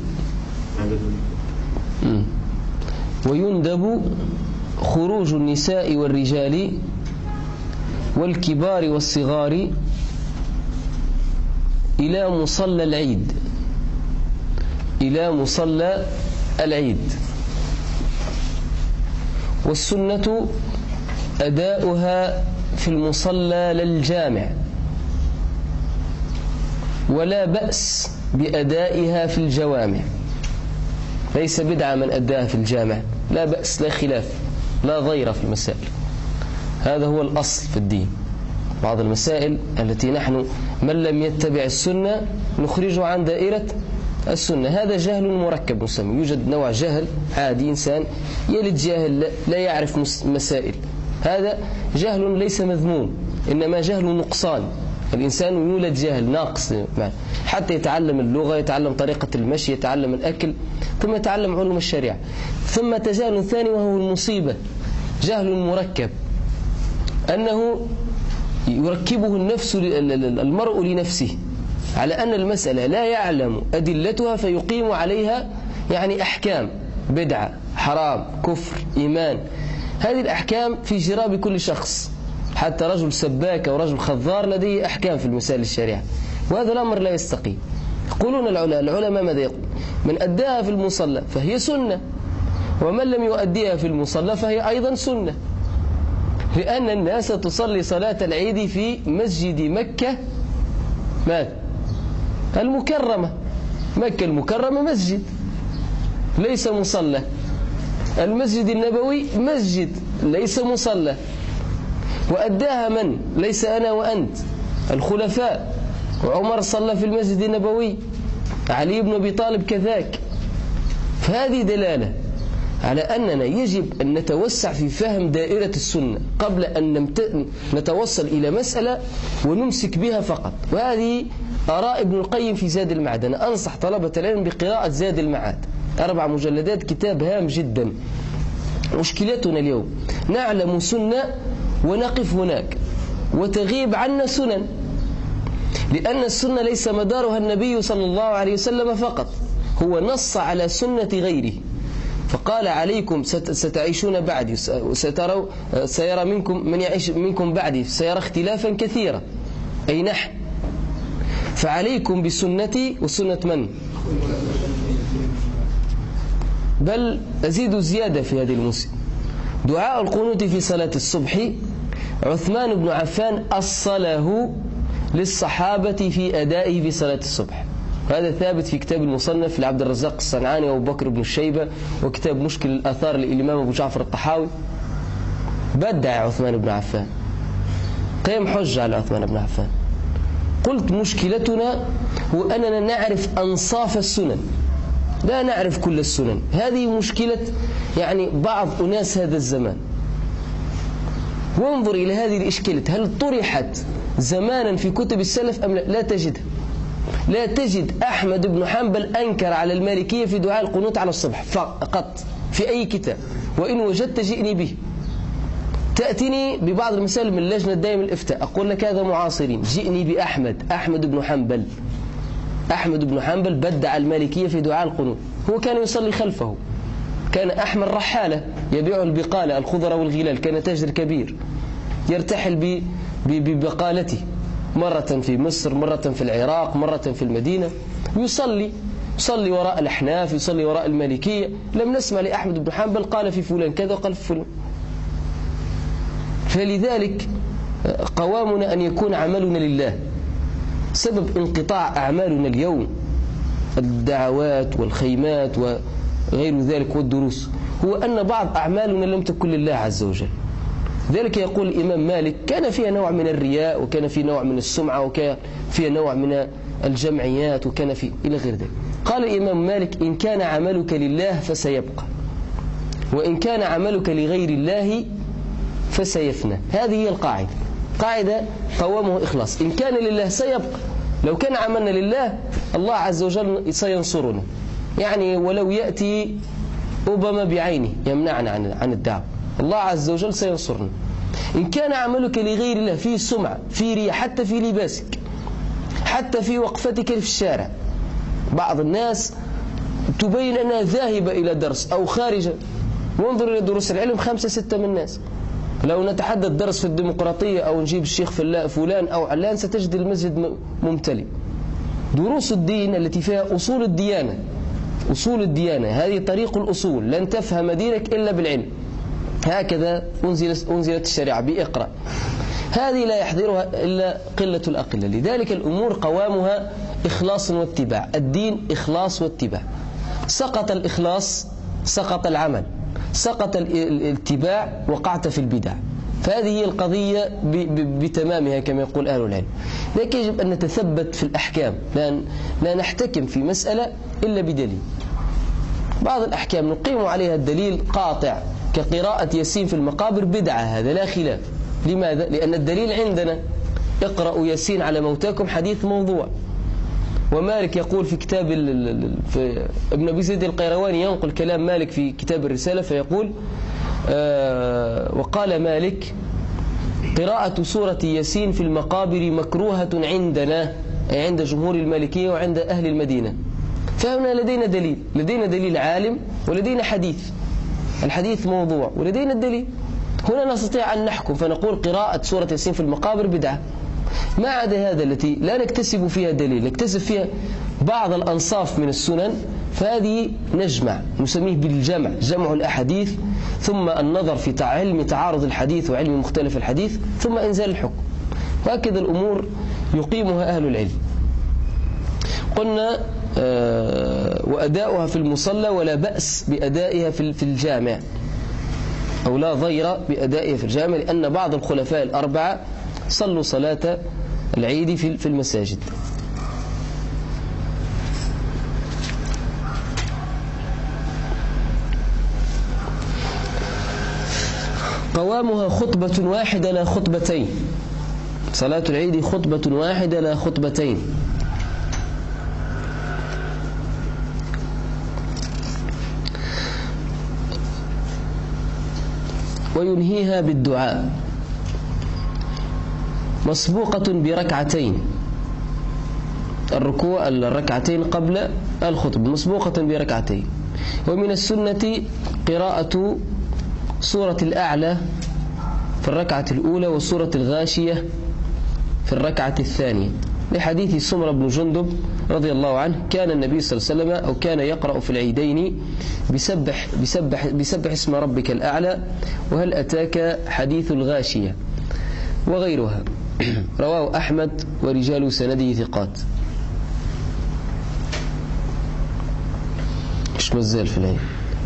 ويندب خروج النساء والرجال والكبار والصغار إلى مصلى العيد إلى مصلى العيد. والسنة أداؤها في المصلى للجامع، ولا بأس بأدائها في الجوامع. ليس بدعة من أداها في الجامع، لا بأس، لا خلاف، لا ضير في المسائل. هذا هو الأصل في الدين. بعض المسائل التي نحن من لم يتبع السنة نخرجه عن دائرة السنة، هذا جهل مركب نسميه. يوجد نوع جهل عادي، إنسان يلد جاهل لا يعرف مسائل، هذا جهل ليس مذموم، إنما جهل نقصان. الإنسان يولد جاهل ناقص، حتى يتعلم اللغة، يتعلم طريقة المشي، يتعلم الأكل، ثم يتعلم علوم الشريعة. ثم تجاهل ثاني وهو المصيبة، جهل مركب، أنه يركبه النفس المرء لنفسه على أن المسألة لا يعلم أدلتها فيقيم عليها يعني أحكام بدعة، حرام، كفر، إيمان. هذه الأحكام في جراب كل شخص، حتى رجل سباك أو رجل خضار لديه أحكام في المسائل الشريعة، وهذا الأمر لا يستقيم. يقولون العلماء ماذا يقول؟ من أداها في المصلى فهي سنة، ومن لم يؤديها في المصلى فهي أيضا سنة، لأن الناس تصلي صلاة العيد في مسجد مكة ماذا؟ المكرمة. مكة المكرمة مسجد ليس مصلى، المسجد النبوي مسجد ليس مصلى، وأداها من؟ ليس أنا وأنت، الخلفاء. وعمر صلى في المسجد النبوي، علي بن أبي طالب كذاك. فهذه دلالة على أننا يجب أن نتوسع في فهم دائرة السنة قبل أن نتوصل إلى مسألة ونمسك بها فقط. وهذه آراء ابن القيم في زاد المعاد. أنا أنصح طلبة العلم بقراءة زاد المعاد، أربع مجلدات، كتاب هام جدا. مشكلتنا اليوم نعلم سنة ونقف هناك وتغيب عنا سنن، لأن السنة ليس مدارها النبي صلى الله عليه وسلم فقط، هو نص على سنة غيره، فقال عليكم ستعيشون بعدي، ستروا سيرى منكم من يعيش منكم بعدي سيرى اختلافا كثيرا، أي نحن، فعليكم بسنتي وسنة من؟ بل أزيد زيادة في هذه المسألة. دعاء القنوت في صلاة الصبح عثمان بن عفان أصله للصحابة في أدائه في صلاة الصبح، هذا ثابت في كتاب المصنف لعبد الرزاق الصنعاني وأبو بكر بن الشيبة، وكتاب مشكل الآثار للإمام أبو جعفر الطحاوي. بدع عثمان بن عفان، قيم حجة على عثمان بن عفان. قلت مشكلتنا هو أننا نعرف أنصاف السنن، لا نعرف كل السنن. هذه مشكلة يعني بعض أناس هذا الزمان. وانظر إلى هذه الإشكالة، هل طرحت زمانا في كتب السلف أم لا؟ لا تجدها. لا تجد أحمد بن حنبل أنكر على المالكية في دعاء القنوت على الصبح فقط في أي كتاب، وإن وجدت جئني به. تأتيني ببعض المسائل من لجنة دائم الإفتاء، أقول لك هذا معاصرين، جئني بأحمد أحمد بن حنبل. أحمد بن حنبل بدع المالكية في دعاء القنوت، هو كان يصلي خلفه، كان أحمد رحالة يبيع البقالة الخضر والغلال، كان تاجر كبير يرتحل ببقالته مرة في مصر، مرة في العراق، مرة في المدينة، ويصلي يصلي وراء الأحناف، يصلي وراء المالكية. لم نسمع لأحمد بن حنبل قال في فلان كذا وقال في فلان. فلذلك قوامنا أن يكون عملنا لله. سبب انقطاع أعمالنا اليوم الدعوات والخيمات وغير ذلك والدروس هو أن بعض أعمالنا لم تكن لله عز وجل. ذلك يقول الإمام مالك كان فيها نوع من الرياء، وكان فيه نوع من السمعة، وكان فيها نوع من الجمعيات، وكان فيه إلى غير ذلك. قال الإمام مالك إن كان عملك لله فسيبقى، وإن كان عملك لغير الله فسيفنى. هذه هي القاعدة، قاعدة قوامه إخلاص. إن كان لله سيبقى، لو كان عملنا لله الله عز وجل سينصرنا، يعني ولو يأتي أوباما بعينه يمنعنا عن عن الدعوة، الله عز وجل سينصرنا. إن كان عملك لغير الله في سمعة، في رياء، حتى في لباسك، حتى في وقفتك في الشارع. بعض الناس تبين أنها ذاهبة إلى درس أو خارجة، وانظر إلى دروس العلم خمسة ستة من الناس. لو نتحدث درس في الديمقراطية أو نجيب الشيخ فلان أو علان ستجد المسجد ممتلئ. دروس الدين التي فيها أصول الديانة، أصول الديانة هذه طريق الأصول، لن تفهم دينك إلا بالعلم. هكذا أنزلت, أنزلت الشريعة بإقرأ. هذه لا يحضرها إلا قلة الأقلة. لذلك الأمور قوامها إخلاص واتباع، الدين إخلاص واتباع. سقط الإخلاص، سقط العمل، سقط الاتباع، وقعت في البدع. فهذه هي القضية بتمامها كما يقول أهل العلم. لكن يجب أن نتثبت في الأحكام، لا نحتكم في مسألة إلا بدليل. بعض الأحكام نقيم عليها الدليل قاطع كقراءة ياسين في المقابر بدعة، هذا لا خلاف. لماذا؟ لأن الدليل عندنا اقرأوا ياسين على موتاكم حديث موضوع. ومالك يقول في كتاب في ابن أبي زيد القيرواني ينقل كلام مالك في كتاب الرسالة فيقول آه وقال مالك قراءة سورة ياسين في المقابر مكروهة عندنا، أي عند جمهور المالكية وعند أهل المدينة. فهنا لدينا دليل، لدينا دليل عالم ولدينا حديث، الحديث موضوع ولدينا الدليل. هنا نستطيع أن نحكم فنقول قراءة سورة ياسين في المقابر بدعة. ما عدا هذا التي لا نكتسب فيها دليل، نكتسب فيها بعض الأنصاف من السنن، فهذه نجمع، نسميه بالجمع، جمع الأحاديث، ثم النظر في علم تعارض الحديث وعلم مختلف الحديث، ثم إنزال الحكم. وهكذا الأمور يقيمها أهل العلم. قلنا آه وأداؤها في المصلى ولا بأس بأدائها في الجامع، أو لا ضير بأدائها في الجامع، لأن بعض الخلفاء الأربعة صلوا صلاة العيد في المساجد. قوامها خطبة واحدة لا خطبتين، صلاة العيد خطبة واحدة لا خطبتين. وينهيها بالدعاء مسبوقة بركعتين، الركوع الركعتين قبل الخطبة مسبوقة بركعتين. ومن السنة قراءة سورة الأعلى في الركعة الأولى وسورة الغاشية في الركعة الثانية، لحديث سمرة بن جندب رضي الله عنه كان النبي صلى الله عليه وسلم أو كان يقرأ في العيدين بسبح, بسبح, بسبح اسم ربك الأعلى وهل أتاك حديث الغاشية وغيرها. رواه أحمد ورجال سنده ثقات. مش مزال في العين.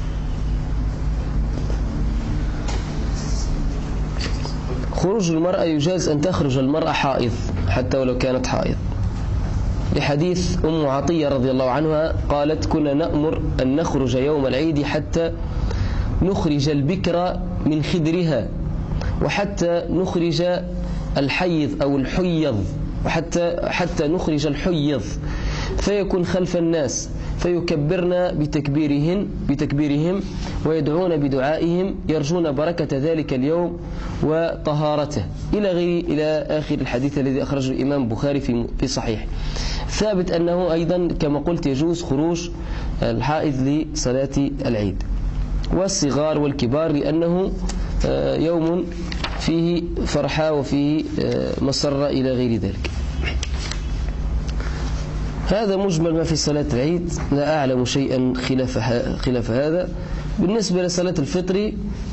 خروج المرأة يجاز أن تخرج المرأة حائض حتى ولو كانت حائض، لحديث أم عطية رضي الله عنها قالت كنا نأمر أن نخرج يوم العيد حتى نخرج البكر من خدرها، وحتى نخرج الحيض أو الحيض، وحتى حتى نخرج الحيض فيكون خلف الناس فيكبرنا بتكبيرهن بتكبيرهم ويدعون بدعائهم يرجون بركة ذلك اليوم وطهارته إلى غير إلى آخر الحديث الذي أخرجه الإمام البخاري في في صحيح. ثابت أنه أيضا كما قلت يجوز خروج الحائض لصلاة العيد والصغار والكبار، لأنه يوم فيه فرحة وفيه مسرة إلى غير ذلك. هذا مجمل ما في صلاة العيد، لا أعلم شيئا خلاف خلاف هذا. بالنسبة لصلاة الفطر،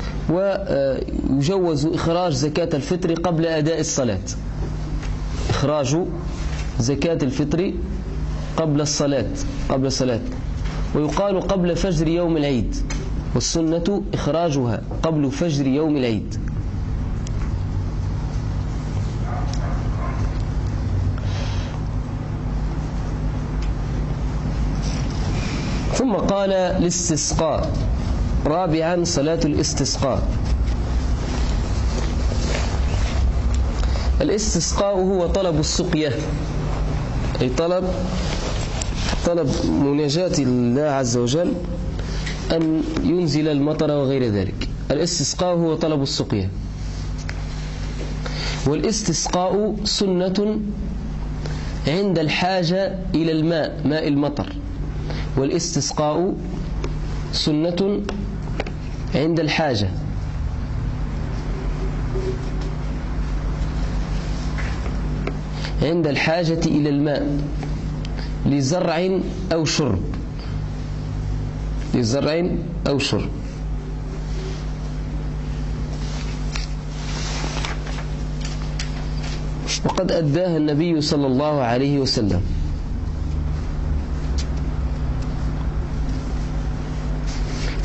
ويجوز إخراج زكاة الفطر قبل أداء الصلاة، إخراج زكاة الفطر قبل الصلاة قبل الصلاة ويقال قبل فجر يوم العيد، والسنة إخراجها قبل فجر يوم العيد. ثم قال الاستسقاء. رابعا صلاة الاستسقاء. الاستسقاء هو طلب السقية، أي طلب طلب مناجاة الله عز وجل أن ينزل المطر وغير ذلك. الاستسقاء هو طلب السقية. والاستسقاء سنة عند الحاجة إلى الماء، ماء المطر. والاستسقاء سنة عند الحاجة عند الحاجة إلى الماء لزرع أو شرب لزرع أو شرب. وقد أداها النبي صلى الله عليه وسلم.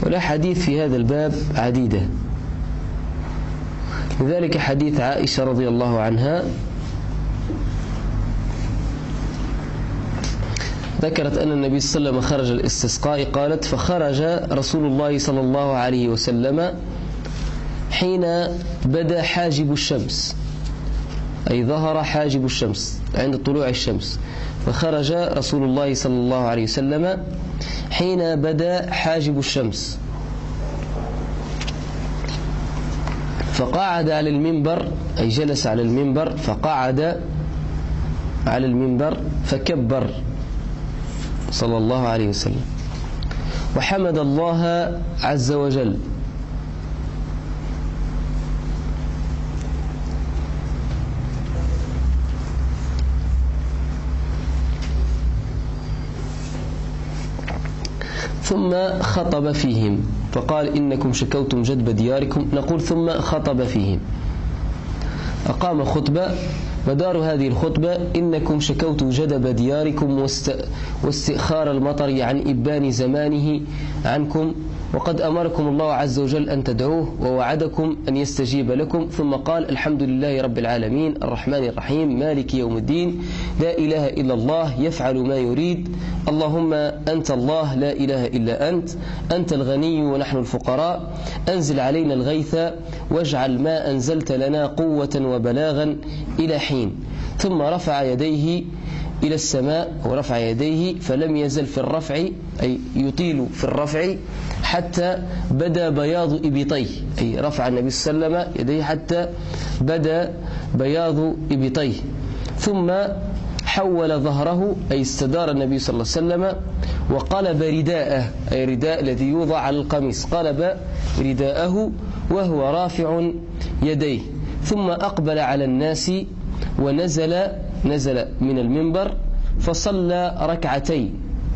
والأحاديث في هذا الباب عديدة. لذلك حديث عائشة رضي الله عنها ذكرت أن النبي صلى الله عليه وسلم خرج الاستسقاء، قالت: فخرج رسول الله صلى الله عليه وسلم حين بدا حاجب الشمس، أي ظهر حاجب الشمس عند طلوع الشمس. فخرج رسول الله صلى الله عليه وسلم حين بدا حاجب الشمس، فقعد على المنبر، أي جلس على المنبر، فقعد على المنبر فكبر صلى الله عليه وسلم وحمد الله عز وجل، ثم خطب فيهم فقال: إنكم شكوتم جدب دياركم. نقول: ثم خطب فيهم، أقام خطبة، مدار هذه الخطبة: إنكم شكوتم جدب دياركم واستئخار المطر عن إبان زمانه عنكم، وقد أمركم الله عز وجل أن تدعوه ووعدكم أن يستجيب لكم. ثم قال: الحمد لله رب العالمين الرحمن الرحيم مالك يوم الدين لا إله إلا الله يفعل ما يريد، اللهم أنت الله لا إله إلا أنت، أنت الغني ونحن الفقراء، أنزل علينا الغيث واجعل ما أنزلت لنا قوة وبلاغا إلى حين. ثم رفع يديه إلى السماء ورفع يديه فلم يزل في الرفع، أي يطيل في الرفع حتى بدا بياض إبطيه، أي رفع النبي صلى الله عليه وسلم يديه حتى بدا بياض إبطيه. ثم حول ظهره، أي استدار النبي صلى الله عليه وسلم وقلب رداءه، أي رداء الذي يوضع على القميص، قلب رداءه وهو رافع يديه. ثم أقبل على الناس ونزل نزل من المنبر فصلى ركعتين،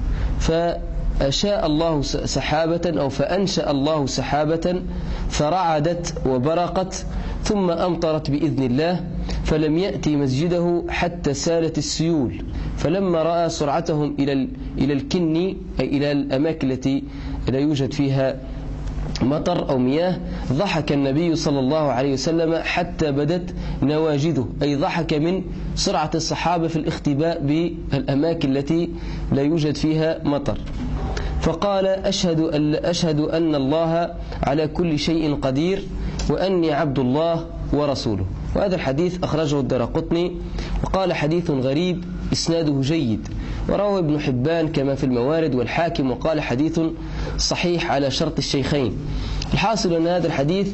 فأشاء الله سحابة أو فأنشأ الله سحابة فرعدت وبرقت ثم أمطرت بإذن الله، فلم يأتي مسجده حتى سالت السيول. فلما رأى سرعتهم إلى إلى الكن، أي إلى الأماكن التي لا يوجد فيها مطر أو مياه، ضحك النبي صلى الله عليه وسلم حتى بدت نواجذه، أي ضحك من سرعة الصحابة في الاختباء بالأماكن التي لا يوجد فيها مطر. فقال: أشهد أن, أشهد أن الله على كل شيء قدير وأني عبد الله ورسوله. وهذا الحديث أخرجه الدارقطني وقال: حديث غريب إسناده جيد، وروى ابن حبان كما في الموارد والحاكم وقال: حديث صحيح على شرط الشيخين. الحاصل أن هذا الحديث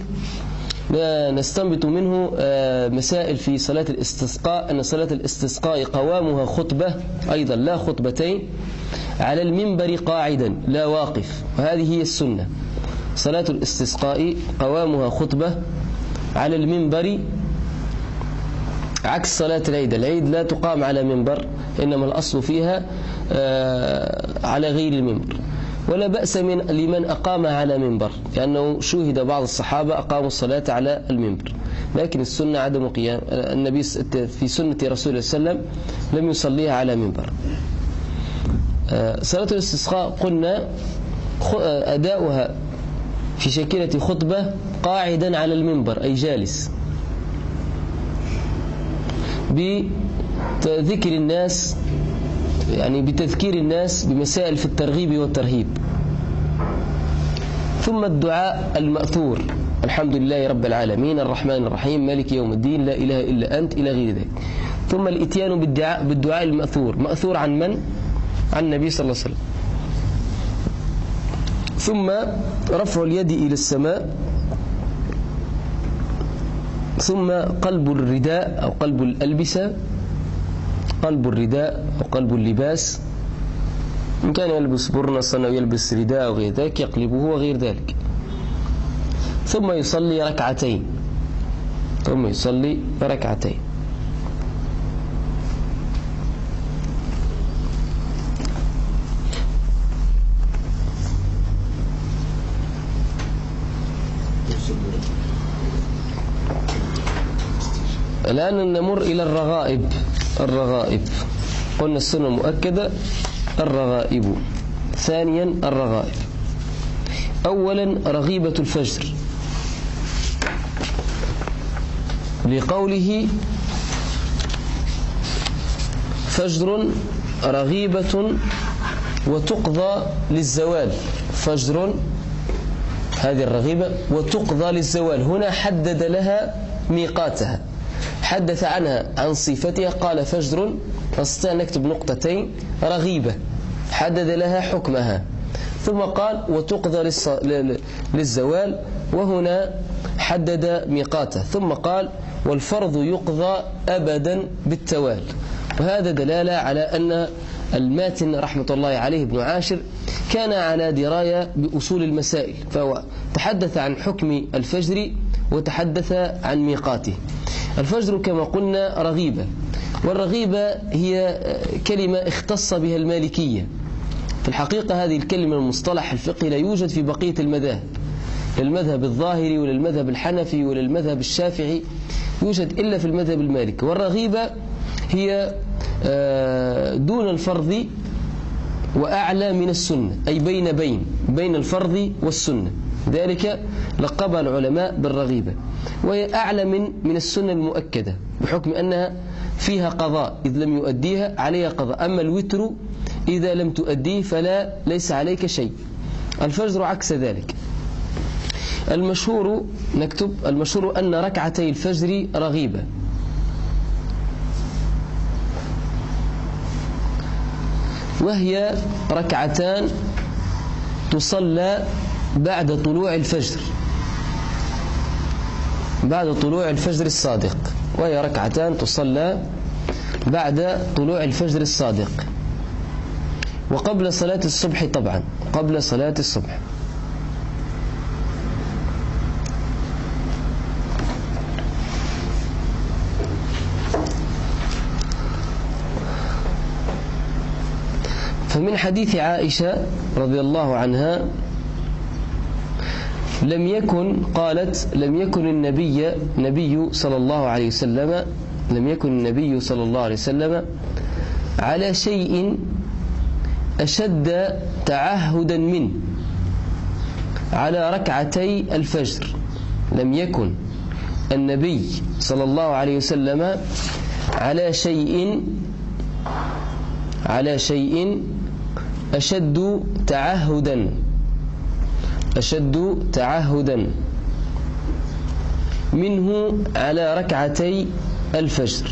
نستنبط منه مسائل في صلاة الاستسقاء، أن صلاة الاستسقاء قوامها خطبة أيضا لا خطبتين، على المنبر قاعدا لا واقف، وهذه هي السنة. صلاة الاستسقاء قوامها خطبة على المنبر، عكس صلاة العيد. العيد لا تقام على منبر، إنما الأصل فيها على غير المنبر، ولا بأس من لمن أقام على منبر، لأنه شوهد بعض الصحابة أقاموا الصلاة على المنبر، لكن السنة عدم قيام. النبي في سنة رسول الله صلى الله عليه وسلم لم يصليها على منبر. صلاة الاستسقاء قلنا أداؤها في شكلة خطبة قاعدا على المنبر، أي جالس، بذكر الناس، يعني بتذكير الناس بمسائل في الترغيب والترهيب. ثم الدعاء المأثور: الحمد لله رب العالمين الرحمن الرحيم مالك يوم الدين لا إله إلا أنت، إلى غير ذلك. ثم الإتيان بالدعاء, بالدعاء المأثور، مأثور عن من؟ عن النبي صلى الله عليه وسلم. ثم رفع اليد إلى السماء، ثم قلب الرداء أو قلب الألبسة، قلب الرداء أو قلب اللباس، إن كان يلبس برنصا أو يلبس رداء أو غير ذلك يقلبه وغير ذلك. ثم يصلي ركعتين ثم يصلي ركعتين الآن نمر إلى الرغائب. الرغائب قلنا السنة مؤكدة، الرغائب ثانيا الرغائب. أولا رغيبة الفجر، لقوله فجر رغيبة وتقضى للزوال. فجر هذه الرغيبة وتقضى للزوال، هنا حدد لها ميقاتها، حدث عنها عن صفتها، قال فجر، نستطيع نكتب نقطتين، رغيبة، حدد لها حكمها، ثم قال وتقضى للزوال، وهنا حدد ميقاته، ثم قال والفرض يقضى أبدا بالتوال. وهذا دلالة على أن الماتن رحمة الله عليه ابن عاشر كان على دراية بأصول المسائل، فهو تحدث عن حكم الفجر وتحدث عن ميقاته. الفجر كما قلنا رغيبة، والرغيبة هي كلمة اختص بها المالكية. في الحقيقة هذه الكلمة المصطلح الفقهي لا يوجد في بقية المذاهب، للمذهب الظاهري ولا المذهب الحنفي ولا المذهب الشافعي، يوجد إلا في المذهب المالكي. والرغيبة هي دون الفرض وأعلى من السنة، أي بين بين بين الفرض والسنة، ذلك لقبها العلماء بالرغيبة، وهي أعلى من من السنة المؤكدة، بحكم أنها فيها قضاء، إذ لم يؤديها عليها قضاء. أما الوتر إذا لم تؤديه فلا ليس عليك شيء. الفجر عكس ذلك. المشهور نكتب المشهور أن ركعتي الفجر رغيبة، وهي ركعتان تصلى بعد طلوع الفجر، بعد طلوع الفجر الصادق، وهي ركعتان تصلى بعد طلوع الفجر الصادق، وقبل صلاة الصبح، طبعا قبل صلاة الصبح. فمن حديث عائشة رضي الله عنها لم يكن قالت لم يكن النبي نبي صلى الله عليه وسلم لم يكن النبي صلى الله عليه وسلم على شيء أشد تعهدا منه على ركعتي الفجر. لم يكن النبي صلى الله عليه وسلم على شيء على شيء أشد تعهدا أشد تعهدا منه على ركعتي الفجر.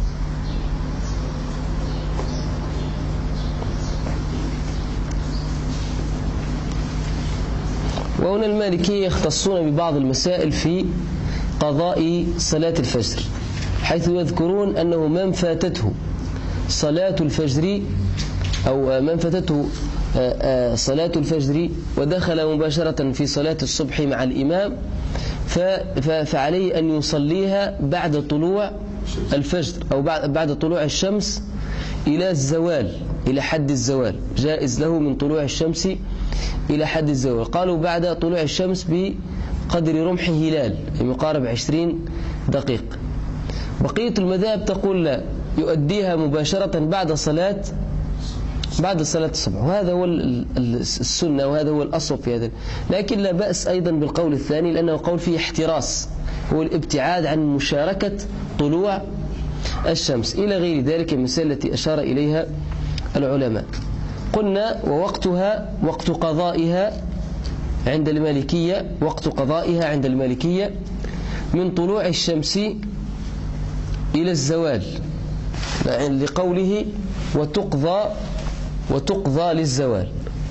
وهنا المالكية يختصون ببعض المسائل في قضاء صلاة الفجر، حيث يذكرون أنه من فاتته صلاة الفجر أو من فاتته صلاة الفجر ودخل مباشرة في صلاة الصبح مع الإمام فعليه أن يصليها بعد طلوع الفجر أو بعد طلوع الشمس إلى الزوال، إلى حد الزوال، جائز له من طلوع الشمس إلى حد الزوال. قالوا بعد طلوع الشمس بقدر رمح هلال، يقارب عشرين دقيقة. بقية المذاهب تقول لا، يؤديها مباشرة بعد صلاة بعد صلاة الصبح، وهذا هو السنة وهذا هو الأصل في هذا. لكن لا بأس أيضا بالقول الثاني، لأنه قول فيه احتراس، هو الابتعاد عن مشاركة طلوع الشمس إلى غير ذلك المسائل التي أشار إليها العلماء. قلنا ووقتها وقت قضائها عند المالكية، وقت قضائها عند المالكية من طلوع الشمس إلى الزوال، لقوله وتقضى وتقضى للزوال.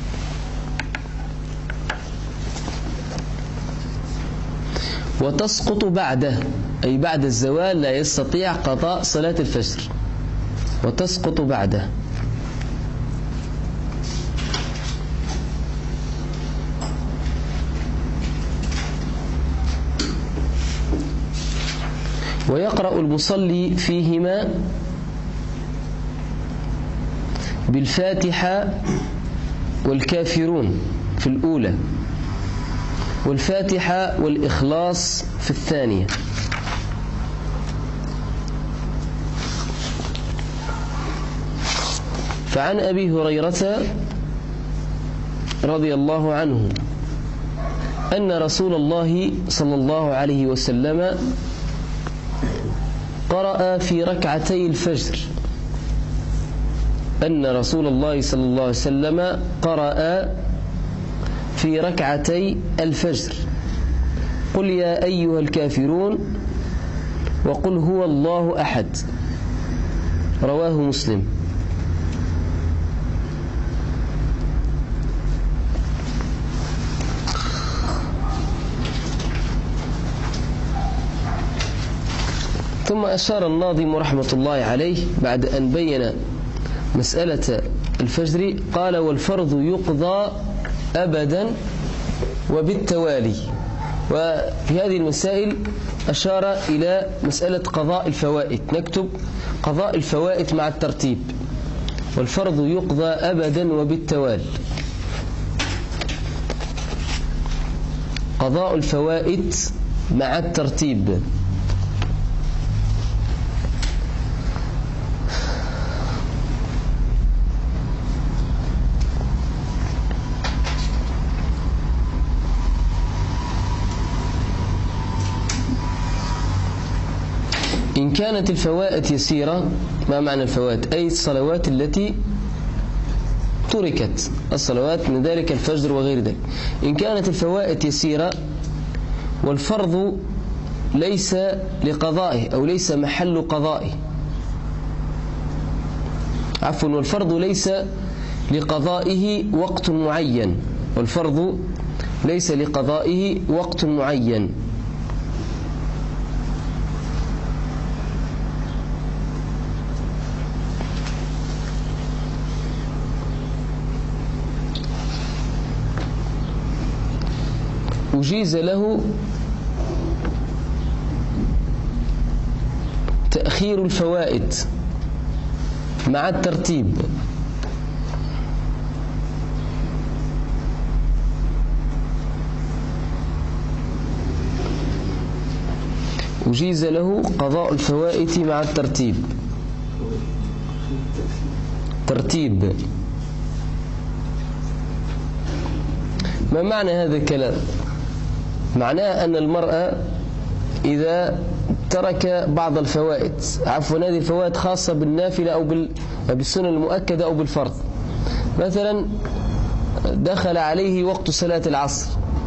وتسقط بعده، أي بعد الزوال لا يستطيع قضاء صلاة الفجر، وتسقط بعده. ويقرأ المصلي فيهما بالفاتحة والكافرون في الأولى، والفاتحة والإخلاص في الثانية. فعن أبي هريرة رضي الله عنه أن رسول الله صلى الله عليه وسلم قرأ في ركعتي الفجر أن رسول الله صلى الله عليه وسلم قرأ في ركعتي الفجر قل يا أيها الكافرون وقل هو الله أحد. رواه مسلم. ثم أشار الناظم رحمة الله عليه بعد أن بين مسألة الفجر قال والفرض يقضى أبدا وبالتوالي. وفي هذه المسائل أشار إلى مسألة قضاء الفوائد. نكتب قضاء الفوائد مع الترتيب. والفرض يقضى أبدا وبالتوالي. قضاء الفوائد مع الترتيب. إن كانت الفوائد يسيرة. ما معنى الفوائد؟ أي الصلوات التي تركت، الصلوات من ذلك الفجر وغير ذلك. إن كانت الفوائد يسيرة والفرض ليس لقضائه أو ليس محل قضائه، عفوا والفرض ليس لقضائه وقت معين، والفرض ليس لقضائه وقت معين. أجيز له تأخير الفوائد مع الترتيب. أجيز له قضاء الفوائد مع الترتيب. ترتيب. ما معنى هذا الكلام؟ معناه أن المرأة إذا ترك بعض الفوائد، عفوا هذه الفوائد خاصة بالنافلة أو بالسنة المؤكدة أو بالفرض. مثلا دخل عليه وقت صلاة العصر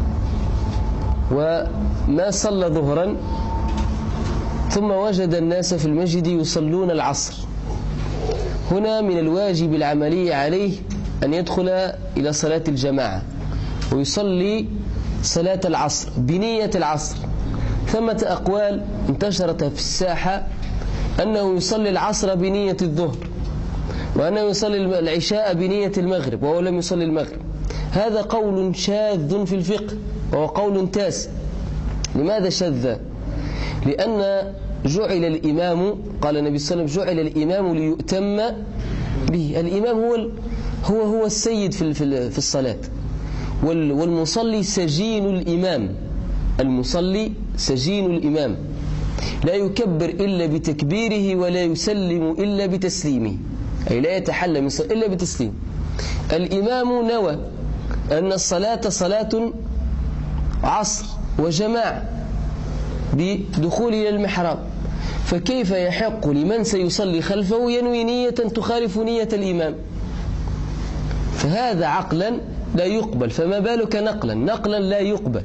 وما صلى ظهرا، ثم وجد الناس في المسجد يصلون العصر. هنا من الواجب العملي عليه أن يدخل إلى صلاة الجماعة ويصلي صلاة العصر بنية العصر. ثمة أقوال انتشرت في الساحة أنه يصلي العصر بنية الظهر، وأنه يصلي العشاء بنية المغرب وهو لم يصلي المغرب. هذا قول شاذ في الفقه وهو قول تاسع. لماذا شذ؟ لأن جعل الإمام، قال النبي صلى الله عليه وسلم جعل الإمام ليؤتم به. الإمام هو هو هو السيد في في الصلاة، والمصلي سجين الإمام. المصلي سجين الإمام، لا يكبر إلا بتكبيره ولا يسلم إلا بتسليمه، أي لا يتحلى من صلاة إلا بتسليم. الإمام نوى أن الصلاة صلاة عصر وجماعة بدخول إلى المحراب، فكيف يحق لمن سيصلي خلفه ينوي نية تخالف نية الإمام؟ فهذا عقلا لا يقبل، فما بالك نقلا؟ نقلا لا يقبل.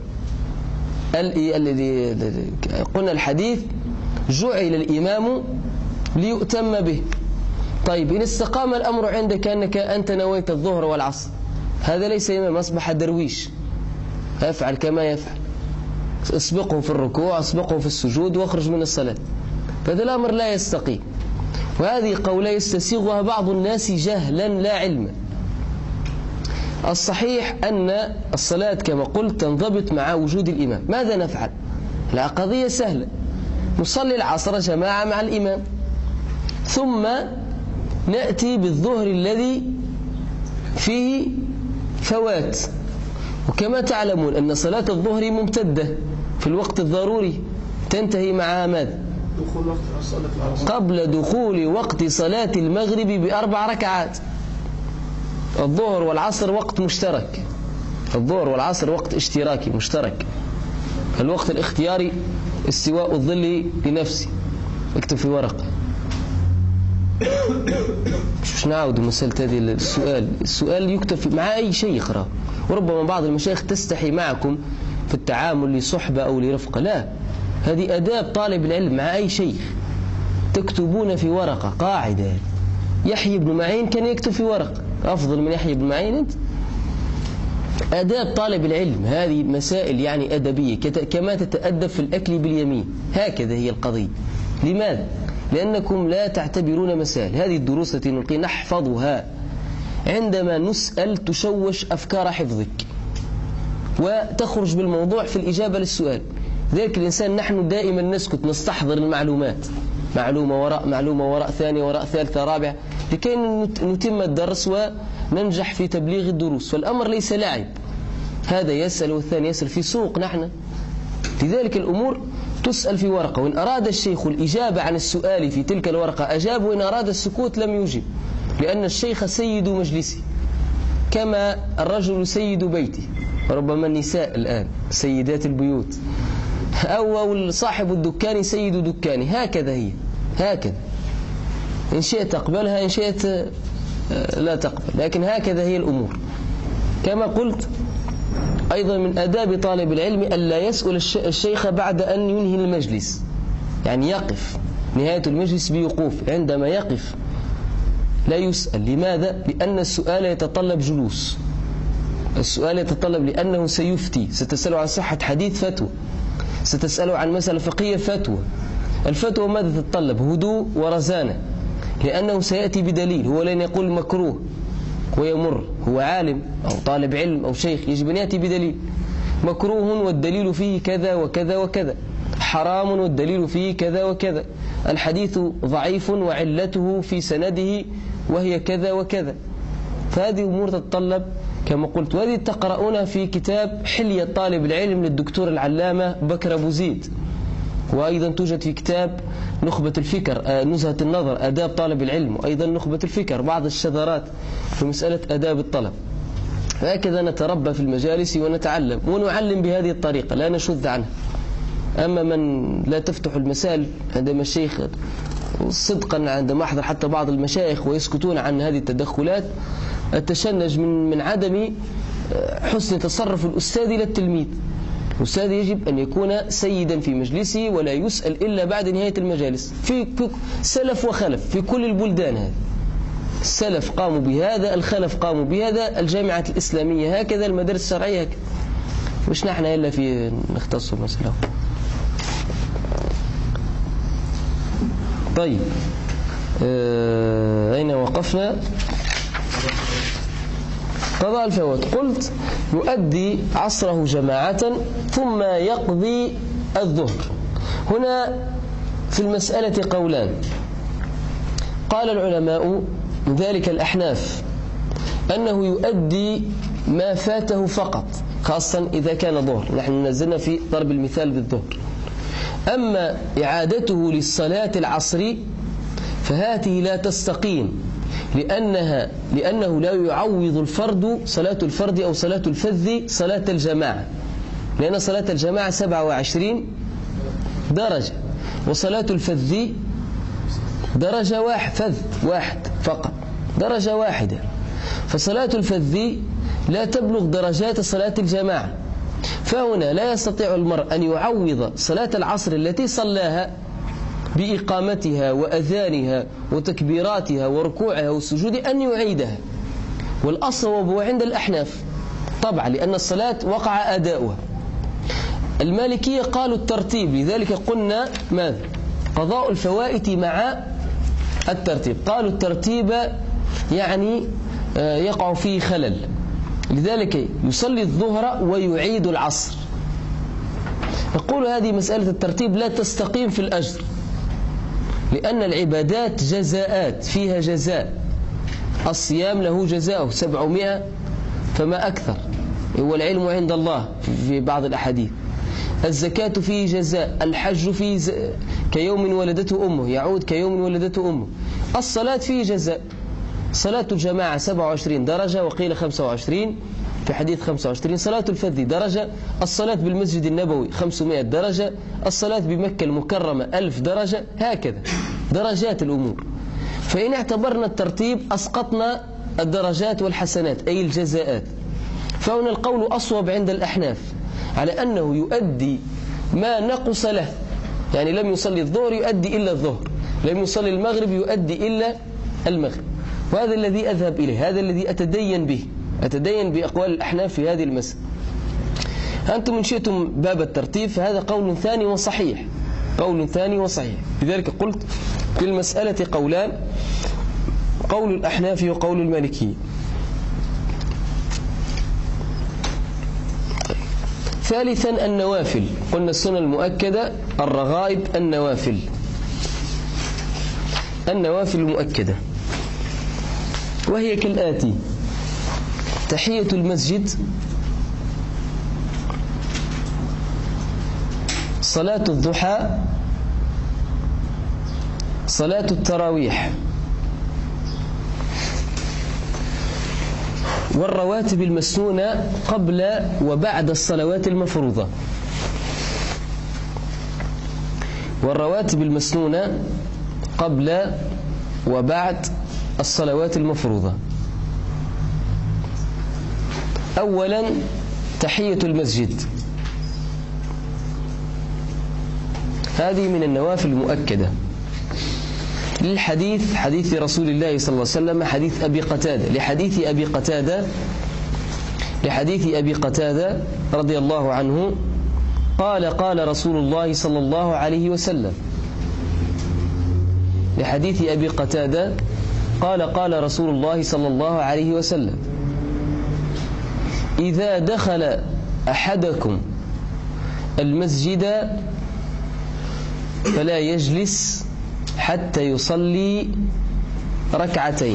الذي قلنا الحديث جعل الإمام ليؤتم به. طيب إن استقام الأمر عندك أنك أنت نويت الظهر والعصر، هذا ليس إمام، أصبح درويش، يفعل كما يفعل، اسبقه في الركوع، اسبقه في السجود، واخرج من الصلاة. فهذا الأمر لا يستقيم. وهذه قولة يستسيغها بعض الناس جهلا لا علما. الصحيح أن الصلاة كما قلت تنضبط مع وجود الإمام. ماذا نفعل؟ لا، قضية سهلة، نصلي العصر جماعة مع الإمام، ثم نأتي بالظهر الذي فيه فوات. وكما تعلمون أن صلاة الظهر ممتدة في الوقت الضروري، تنتهي مع ماذا؟ قبل دخول وقت صلاة المغرب بأربع ركعات. الظهر والعصر وقت مشترك، الظهر والعصر وقت اشتراكي مشترك. الوقت الاختياري استواء الظل بنفسه. اكتب في ورقة. مش نعود مسألة هذه السؤال. السؤال يكتب مع أي شيء يقرأ. وربما بعض المشايخ تستحي معكم في التعامل لصحبة أو لرفقة. لا، هذه أداب طالب العلم مع أي شيخ. تكتبون في ورقة قاعدة. يحيى بن معين كان يكتب في ورقة، أفضل من يحيى بن معين أنت. آداب طالب العلم هذه مسائل يعني أدبية، كما تتأدب في الأكل باليمين. هكذا هي القضية. لماذا؟ لأنكم لا تعتبرون مسائل. هذه الدروس التي نلقي نحفظها، عندما نسأل تشوش أفكار حفظك وتخرج بالموضوع في الإجابة للسؤال. ذلك الإنسان نحن دائما نسكت، نستحضر المعلومات، معلومة وراء معلومة وراء ثانية وراء ثالثة رابعة، لكي نتم الدرس وننجح في تبليغ الدروس. فالأمر ليس لعب، هذا يسأل والثاني يسأل. في سوق نحن، لذلك الأمور تسأل في ورقة. وإن أراد الشيخ الإجابة عن السؤال في تلك الورقة أجاب، وإن أراد السكوت لم يجب، لأن الشيخ سيد مجلسه كما الرجل سيد بيته. ربما النساء الآن سيدات البيوت، أو صاحب الدكان سيد دكانه. هكذا هي، هكذا. إن شئت تقبلها، إن شئت لا تقبل، لكن هكذا هي الأمور. كما قلت أيضا من آداب طالب العلم ألا يسأل الشيخ بعد أن ينهي المجلس، يعني يقف نهاية المجلس بوقوف. عندما يقف لا يسأل. لماذا؟ لأن السؤال يتطلب جلوس. السؤال يتطلب لأنه سيفتي، ستسأله عن صحة حديث فتوى، ستسأله عن مسألة فقهية فتوى. الفتوى ماذا تتطلب؟ هدوء ورزانة، لأنه سيأتي بدليل. هو لن يقول مكروه ويمر، هو عالم أو طالب علم أو شيخ، يجب أن يأتي بدليل. مكروه والدليل فيه كذا وكذا وكذا، حرام والدليل فيه كذا وكذا، الحديث ضعيف وعلته في سنده وهي كذا وكذا. فهذه أمور تتطلب كما قلت. وهذه تقرؤونها في كتاب حلية طالب العلم للدكتور العلامة بكر أبو زيد، وأيضا توجد في كتاب نخبة الفكر، نزهة النظر، آداب طالب العلم، وأيضا نخبة الفكر، بعض الشذرات في مسألة آداب الطلب. هكذا نتربى في المجالس ونتعلم ونعلم بهذه الطريقة، لا نشذ عنها. أما من لا تفتح المسائل عندما الشيخ صدقا عندما أحضر حتى بعض المشايخ ويسكتون عن هذه التدخلات، التشنج من من عدم حسن تصرف الأستاذ إلى التلميذ. الأستاذ يجب أن يكون سيدا في مجلسه ولا يسأل إلا بعد نهاية المجالس، في سلف وخلف في كل البلدان. هذا السلف قاموا بهذا، الخلف قاموا بهذا، الجامعة الإسلامية هكذا، المدارس الشرعية هكذا. مش نحن إلا في نختص المسألة. طيب، أه أين وقفنا؟ قضاء الفوات. قلت يؤدي عصره جماعة ثم يقضي الظهر. هنا في المسألة قولان. قال العلماء من ذلك الأحناف أنه يؤدي ما فاته فقط، خاصة إذا كان ظهر. نحن نزلنا في ضرب المثال بالظهر. أما إعادته للصلاة العصر فهذه لا تستقيم، لأنها لأنه لا يعوض الفرد صلاة الفرد أو صلاة الفذ صلاة الجماعة، لأن صلاة الجماعة سبعة وعشرين درجة، وصلاة الفذ درجة واحد، فذ واحد فقط، درجة واحدة. فصلاة الفذ لا تبلغ درجات صلاة الجماعة. فهنا لا يستطيع المرء أن يعوض صلاة العصر التي صلاها بإقامتها وأذانها وتكبيراتها وركوعها والسجود أن يعيدها. والأصوب هو عند الأحناف طبعا، لأن الصلاة وقع أداؤها. المالكية قالوا الترتيب، لذلك قلنا ماذا؟ قضاء الفوائت مع الترتيب. قالوا الترتيب يعني يقع فيه خلل، لذلك يصلي الظهر ويعيد العصر. يقول هذه مسألة الترتيب لا تستقيم في الأجر، لأن العبادات جزاءات، فيها جزاء. الصيام له جزاءه سبعمائة فما أكثر، هو العلم عند الله في بعض الأحاديث. الزكاة فيه جزاء، الحج فيه ز... كيوم ولدته أمه، يعود كيوم ولدته أمه. الصلاة فيه جزاء، صلاة الجماعة سبعة وعشرين درجة وقيل خمسة وعشرين، في حديث خمسة وعشرين، صلاة الفذ درجة، الصلاة بالمسجد النبوي خمسمائة درجة، الصلاة بمكة المكرمة ألف درجة، هكذا درجات الأمور. فإن اعتبرنا الترتيب أسقطنا الدرجات والحسنات أي الجزاءات. فهنا القول أصوب عند الأحناف على أنه يؤدي ما نقص له، يعني لم يصلي الظهر يؤدي إلا الظهر، لم يصلي المغرب يؤدي إلا المغرب. وهذا الذي أذهب إليه، هذا الذي أتدين به، أتدين بأقوال الأحناف في هذه المسألة. أنتم إن شئتم باب الترتيب فهذا قول ثاني وصحيح، قول ثاني وصحيح. لذلك قلت في المسألة قولان، قول الأحناف وقول المالكية. ثالثا النوافل، قلنا السنة المؤكدة، الرغائب، النوافل، النوافل المؤكدة، وهي كالآتي: تحية المسجد، صلاة الضحى، صلاة التراويح، والرواتب المسنونة قبل وبعد الصلوات المفروضة، والرواتب المسنونة قبل وبعد الصلوات المفروضة. أولا تحية المسجد، هذه من النوافل المؤكدة للحديث، حديث رسول الله صلى الله عليه وسلم، حديث أبي قتادة، لحديث أبي قتادة لحديث أبي قتادة رضي الله عنه قال: قال رسول الله صلى الله عليه وسلم، لحديث أبي قتادة قال: قال رسول الله صلى الله عليه وسلم: إذا دخل أحدكم المسجد فلا يجلس حتى يصلي ركعتين،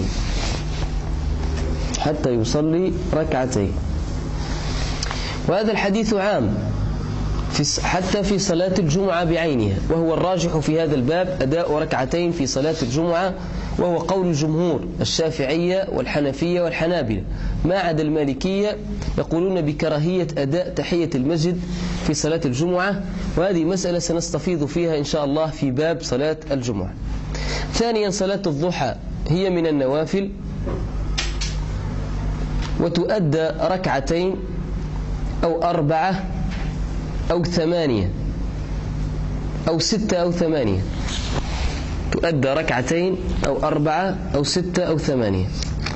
حتى يصلي ركعتين. وهذا الحديث عام في حتى في صلاة الجمعة بعينها، وهو الراجح في هذا الباب أداء ركعتين في صلاة الجمعة، وهو قول الجمهور الشافعية والحنفية والحنابلة، ما عدا المالكية يقولون بكراهية أداء تحية المسجد في صلاة الجمعة، وهذه مسألة سنستفيض فيها إن شاء الله في باب صلاة الجمعة. ثانيا صلاة الضحى هي من النوافل، وتؤدى ركعتين أو أربعة أو ثمانية أو ستة أو ثمانية، تؤدى ركعتين أو أربعة أو ستة أو ثمانية.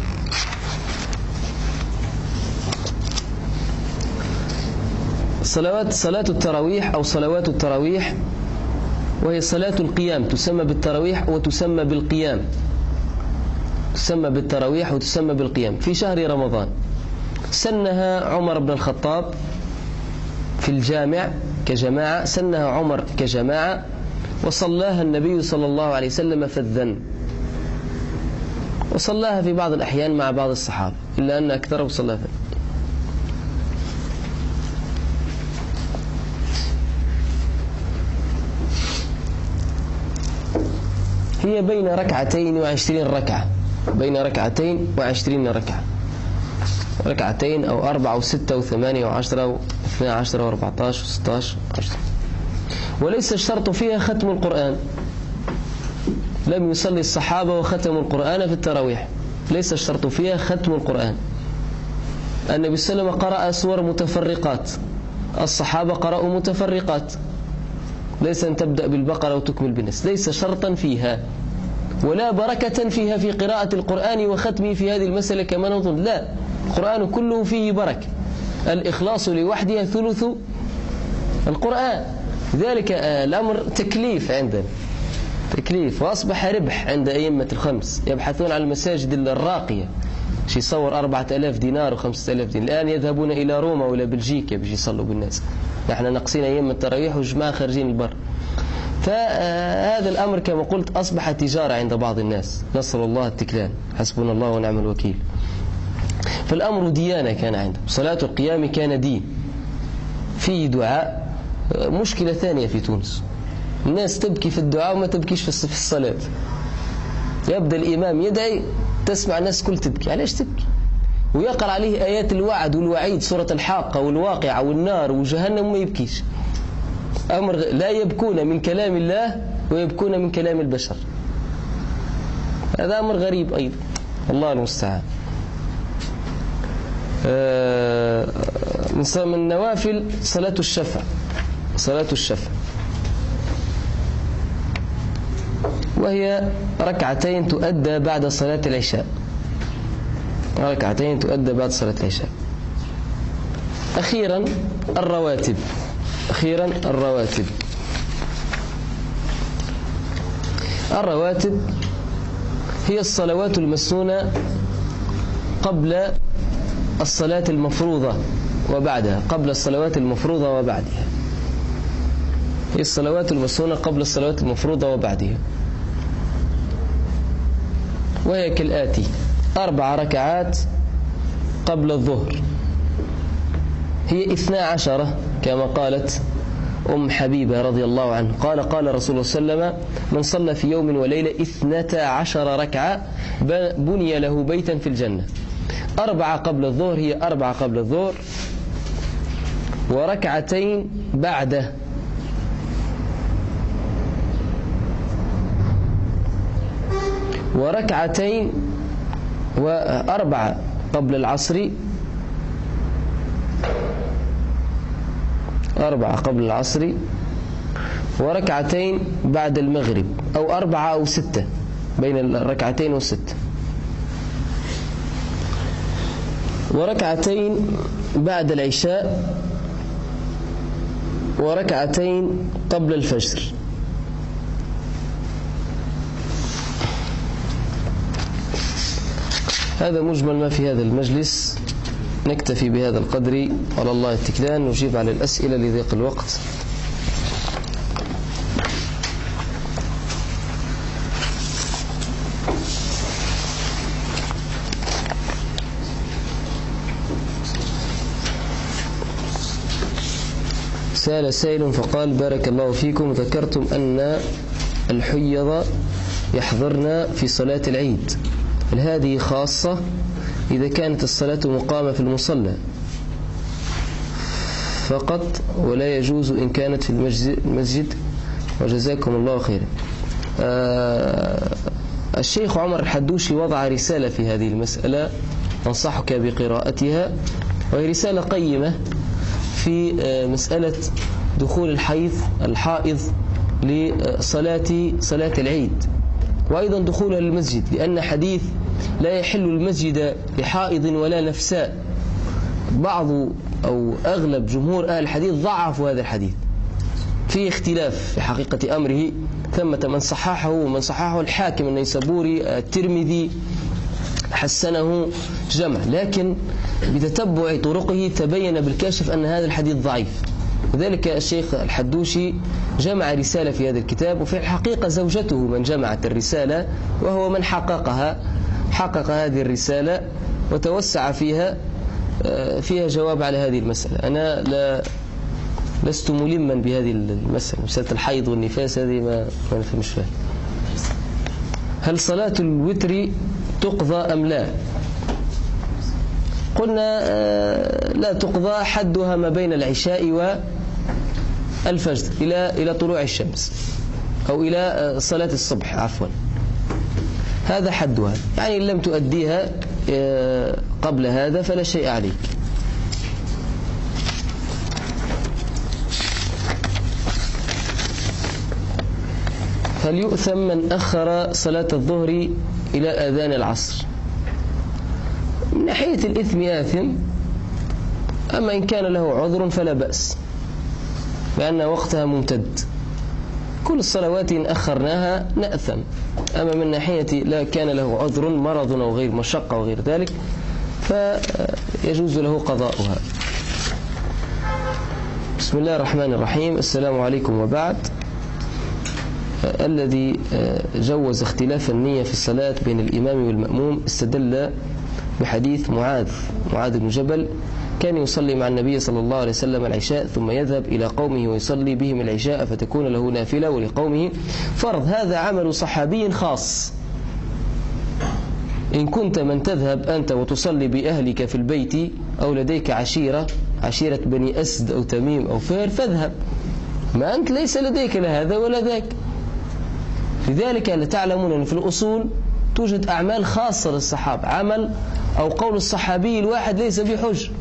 صلوات صلاة التراويح أو صلوات التراويح، وهي صلاة القيام، تسمى بالتراويح وتسمى بالقيام، تسمى بالتراويح وتسمى بالقيام في شهر رمضان. سنها عمر بن الخطاب في الجامع كجماعة، سنها عمر كجماعة، وصلاها النبي صلى الله عليه وسلم فذا، وصلاها في بعض الأحيان مع بعض الصحابة، إلا أن أكثره صلاها فذا. هي بين ركعتين وعشرين ركعة، بين ركعتين وعشرين ركعة، ركعتين أو أربعة وستة وثمانية وعشرة واثنى عشر وأربعة عشر وستة عشر عشرة. وليس الشرط فيها ختم القرآن، لم يصلي الصحابة وختموا القرآن في التراويح، ليس الشرط فيها ختم القرآن. النبي صلى الله عليه وسلم قرأ سور متفرقات، الصحابة قرأوا متفرقات، ليس أن تبدأ بالبقرة وتكمل بالناس، ليس شرطا فيها، ولا بركة فيها في قراءة القرآن وختمه في هذه المسألة كما نظن، لا، القرآن كله فيه بركة، الإخلاص لوحدها ثلث القرآن. ذلك الأمر تكليف عندنا، تكليف، وأصبح ربح عند أئمة الخمس، يبحثون عن المساجد الراقية، شي يصور أربعة آلاف دينار وخمسة آلاف دينار، الآن يذهبون إلى روما ولا بلجيكا باش يصلوا بالناس، نحن ناقصين أيام التراويح وجماعة خارجين البر. فهذا الأمر كما قلت أصبح تجارة عند بعض الناس، نسأل الله التكلان، حسبنا الله ونعم الوكيل. فالأمر ديانة كان عندهم، صلاة القيام كان دين، في دعاء. مشكلة ثانية في تونس، الناس تبكي في الدعاء وما تبكيش في الصلاة. يبدأ الإمام يدعي، تسمع الناس كل تبكي، علاش تبكي؟ ويقرأ عليه آيات الوعد والوعيد، سورة الحاقة والواقعة والنار وجهنم، وما يبكيش. أمر لا يبكون من كلام الله ويبكون من كلام البشر. هذا أمر غريب أيضا، الله المستعان. من النوافل صلاة الشفع، صلاة الشفع وهي ركعتين تؤدى بعد صلاة العشاء، ركعتين تؤدى بعد صلاة العشاء. أخيرا الرواتب، أخيرا الرواتب. الرواتب هي الصلوات المسنونة قبل الصلاة المفروضة وبعدها، قبل الصلوات المفروضة وبعدها، هي الصلوات المسنونة قبل الصلوات المفروضة وبعدها، وهي كالآتي: أربع ركعات قبل الظهر، هي اثنا عشرة كما قالت أم حبيبة رضي الله عنه، قال قال رسول الله صلى الله عليه وسلم: من صلى في يوم وليلة اثنتا عشر ركعة بني له بيتا في الجنة. أربعة قبل الظهر هي أربعة قبل الظهر، وركعتين بعده، وركعتين وأربعة قبل العصر، أربعة قبل العصر، وركعتين بعد المغرب، أو أربعة أو ستة بين الركعتين والستة، وركعتين بعد العشاء، وركعتين قبل الفجر. هذا مجمل ما في هذا المجلس. نكتفي بهذا القدر، على الله التكلان، نجيب على الأسئلة لضيق الوقت. سأل سائل فقال: بارك الله فيكم، ذكرتم أن الحيض يحضرن في صلاة العيد، هل هذه خاصة إذا كانت الصلاة مقامة في المصلى فقط، ولا يجوز إن كانت في المسجد؟ وجزاكم الله خيرا. آه الشيخ عمر الحدوشي وضع رسالة في هذه المسألة، أنصحك بقراءتها، وهي رسالة قيمة في مسألة دخول الحيض الحائض لصلاة صلاة العيد، وأيضا دخولها للمسجد، لأن حديث لا يحل المسجد لحائض ولا نفساء، بعض أو أغلب جمهور أهل الحديث ضعفوا هذا الحديث، فيه اختلاف في حقيقة أمره، ثمة من صححه ومن صححه الحاكم النيسابوري، الترمذي حسنه جمع، لكن بتتبع طرقه تبين بالكاشف أن هذا الحديث ضعيف. وذلك الشيخ الحدوشي جمع رسالة في هذا الكتاب، وفي الحقيقة زوجته من جمعت الرسالة، وهو من حققها، حقق هذه الرسالة وتوسع فيها، فيها جواب على هذه المسألة. أنا لا لست ملما بهذه المسألة، مسألة الحيض والنفاس هذه ما ما نفهمش فيها. هل صلاة الوتر تقضى أم لا؟ قلنا لا تقضى، حدها ما بين العشاء والفجر إلى إلى طلوع الشمس، أو إلى صلاة الصبح عفوا، هذا حدها، يعني إن لم تؤديها قبل هذا فلا شيء عليك. هل يؤثم من أخر صلاة الظهر إلى آذان العصر؟ من ناحية الإثم آثم، أما إن كان له عذر فلا بأس، لأن وقتها ممتد. كل الصلوات إن أخرناها نأثم، أما من ناحية لا كان له عذر، مرض أو غير مشقة وغير ذلك، فيجوز له قضاؤها. بسم الله الرحمن الرحيم. السلام عليكم وبعد. الذي جوز اختلاف النية في الصلاة بين الإمام والمأموم استدل بحديث معاذ معاذ بن جبل، كان يصلي مع النبي صلى الله عليه وسلم العشاء ثم يذهب إلى قومه ويصلي بهم العشاء فتكون له نافلة ولقومه فرض. هذا عمل صحابي خاص، إن كنت من تذهب أنت وتصلي بأهلك في البيت أو لديك عشيرة عشيرة بني أسد أو تميم أو فهر فاذهب، ما أنت ليس لديك لا هذا ولا ذاك. لذلك تعلمون أن في الأصول توجد أعمال خاصة للصحابة، عمل أو قول الصحابي الواحد ليس بحج،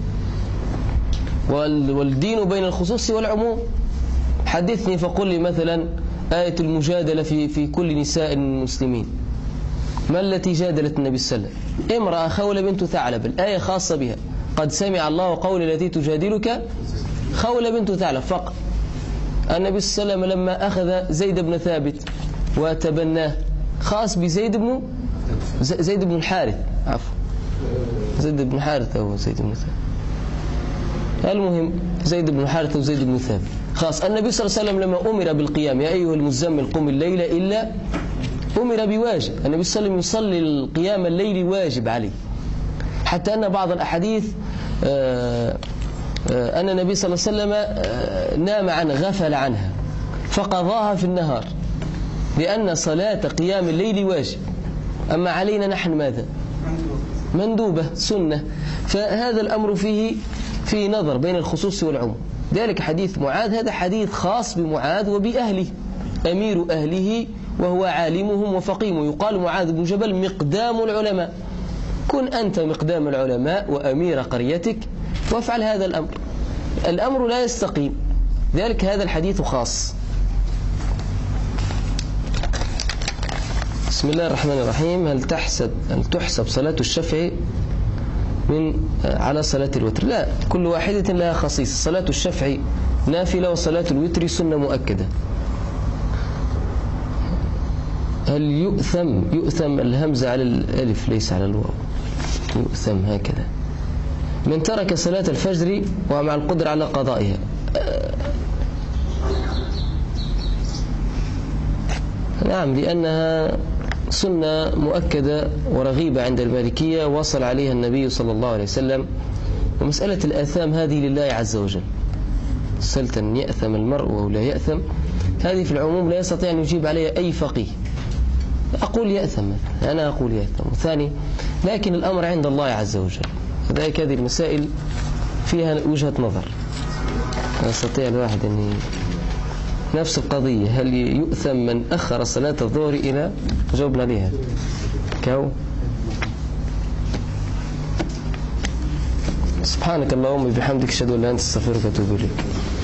والدين بين الخصوص والعموم. حدثني فقل لي مثلا آية المجادلة في في كل نساء المسلمين، ما التي جادلت النبي صلى الله عليه وسلم؟ امرأة خولة بنت ثعلب، الآية خاصة بها، قد سمع الله قول التي تجادلك خولة بنت ثعلب فقط. النبي صلى الله عليه وسلم لما أخذ زيد بن ثابت وتبناه خاص بزيد بن زيد بن الحارث، عفوا زيد بن حارث أو زيد بن ثابت، المهم زيد بن حارث وزيد بن ثابت خاص. النبي صلى الله عليه وسلم لما أمر بالقيام يا أيها المزمل قم الليل إلا أمر بواجب، النبي صلى الله عليه وسلم يصلي القيام الليل واجب عليه، حتى أن بعض الأحاديث أن النبي صلى الله عليه وسلم نام عنها غفل عنها فقضاها في النهار، لأن صلاة قيام الليل واجب، أما علينا نحن ماذا؟ مندوبة سنة. فهذا الأمر فيه في نظر بين الخصوص والعموم. ذلك حديث معاذ هذا حديث خاص بمعاذ وبأهله، أمير أهله وهو عالمهم وفقيهم، يقال معاذ بن جبل مقدام العلماء. كن أنت مقدام العلماء وأمير قريتك وافعل هذا الأمر، الأمر لا يستقيم. ذلك هذا الحديث خاص. بسم الله الرحمن الرحيم. هل تحسب هل تحسب صلاة الشفع من على صلاة الوتر؟ لا، كل واحدة لها خصيص. صلاة الشفع نافلة وصلاة الوتر سنة مؤكدة. هل يؤثم يؤثم الهمزة على الألف ليس على الواو، يؤثم هكذا من ترك صلاة الفجر ومع القدرة على قضائها؟ نعم، لأنها سنة مؤكدة ورغيبة عند المالكية، وصل عليها النبي صلى الله عليه وسلم. ومسألة الآثام هذه لله عز وجل، سلت أن يأثم المرء أو لا يأثم، هذه في العموم لا يستطيع أن يجيب عليها أي فقيه. أقول يأثم، أنا أقول يأثم. وثاني لكن الأمر عند الله عز وجل، لذلك هذه المسائل فيها وجهة نظر، لا يستطيع الواحد أن نفس القضية. هل يؤثم من أخر صلاة الظهر إلى جاوبنا عليها كاو. سبحانك اللهم وبحمدك أشهد أن لا إله إلا أنت أستغفرك وأتوب إليك.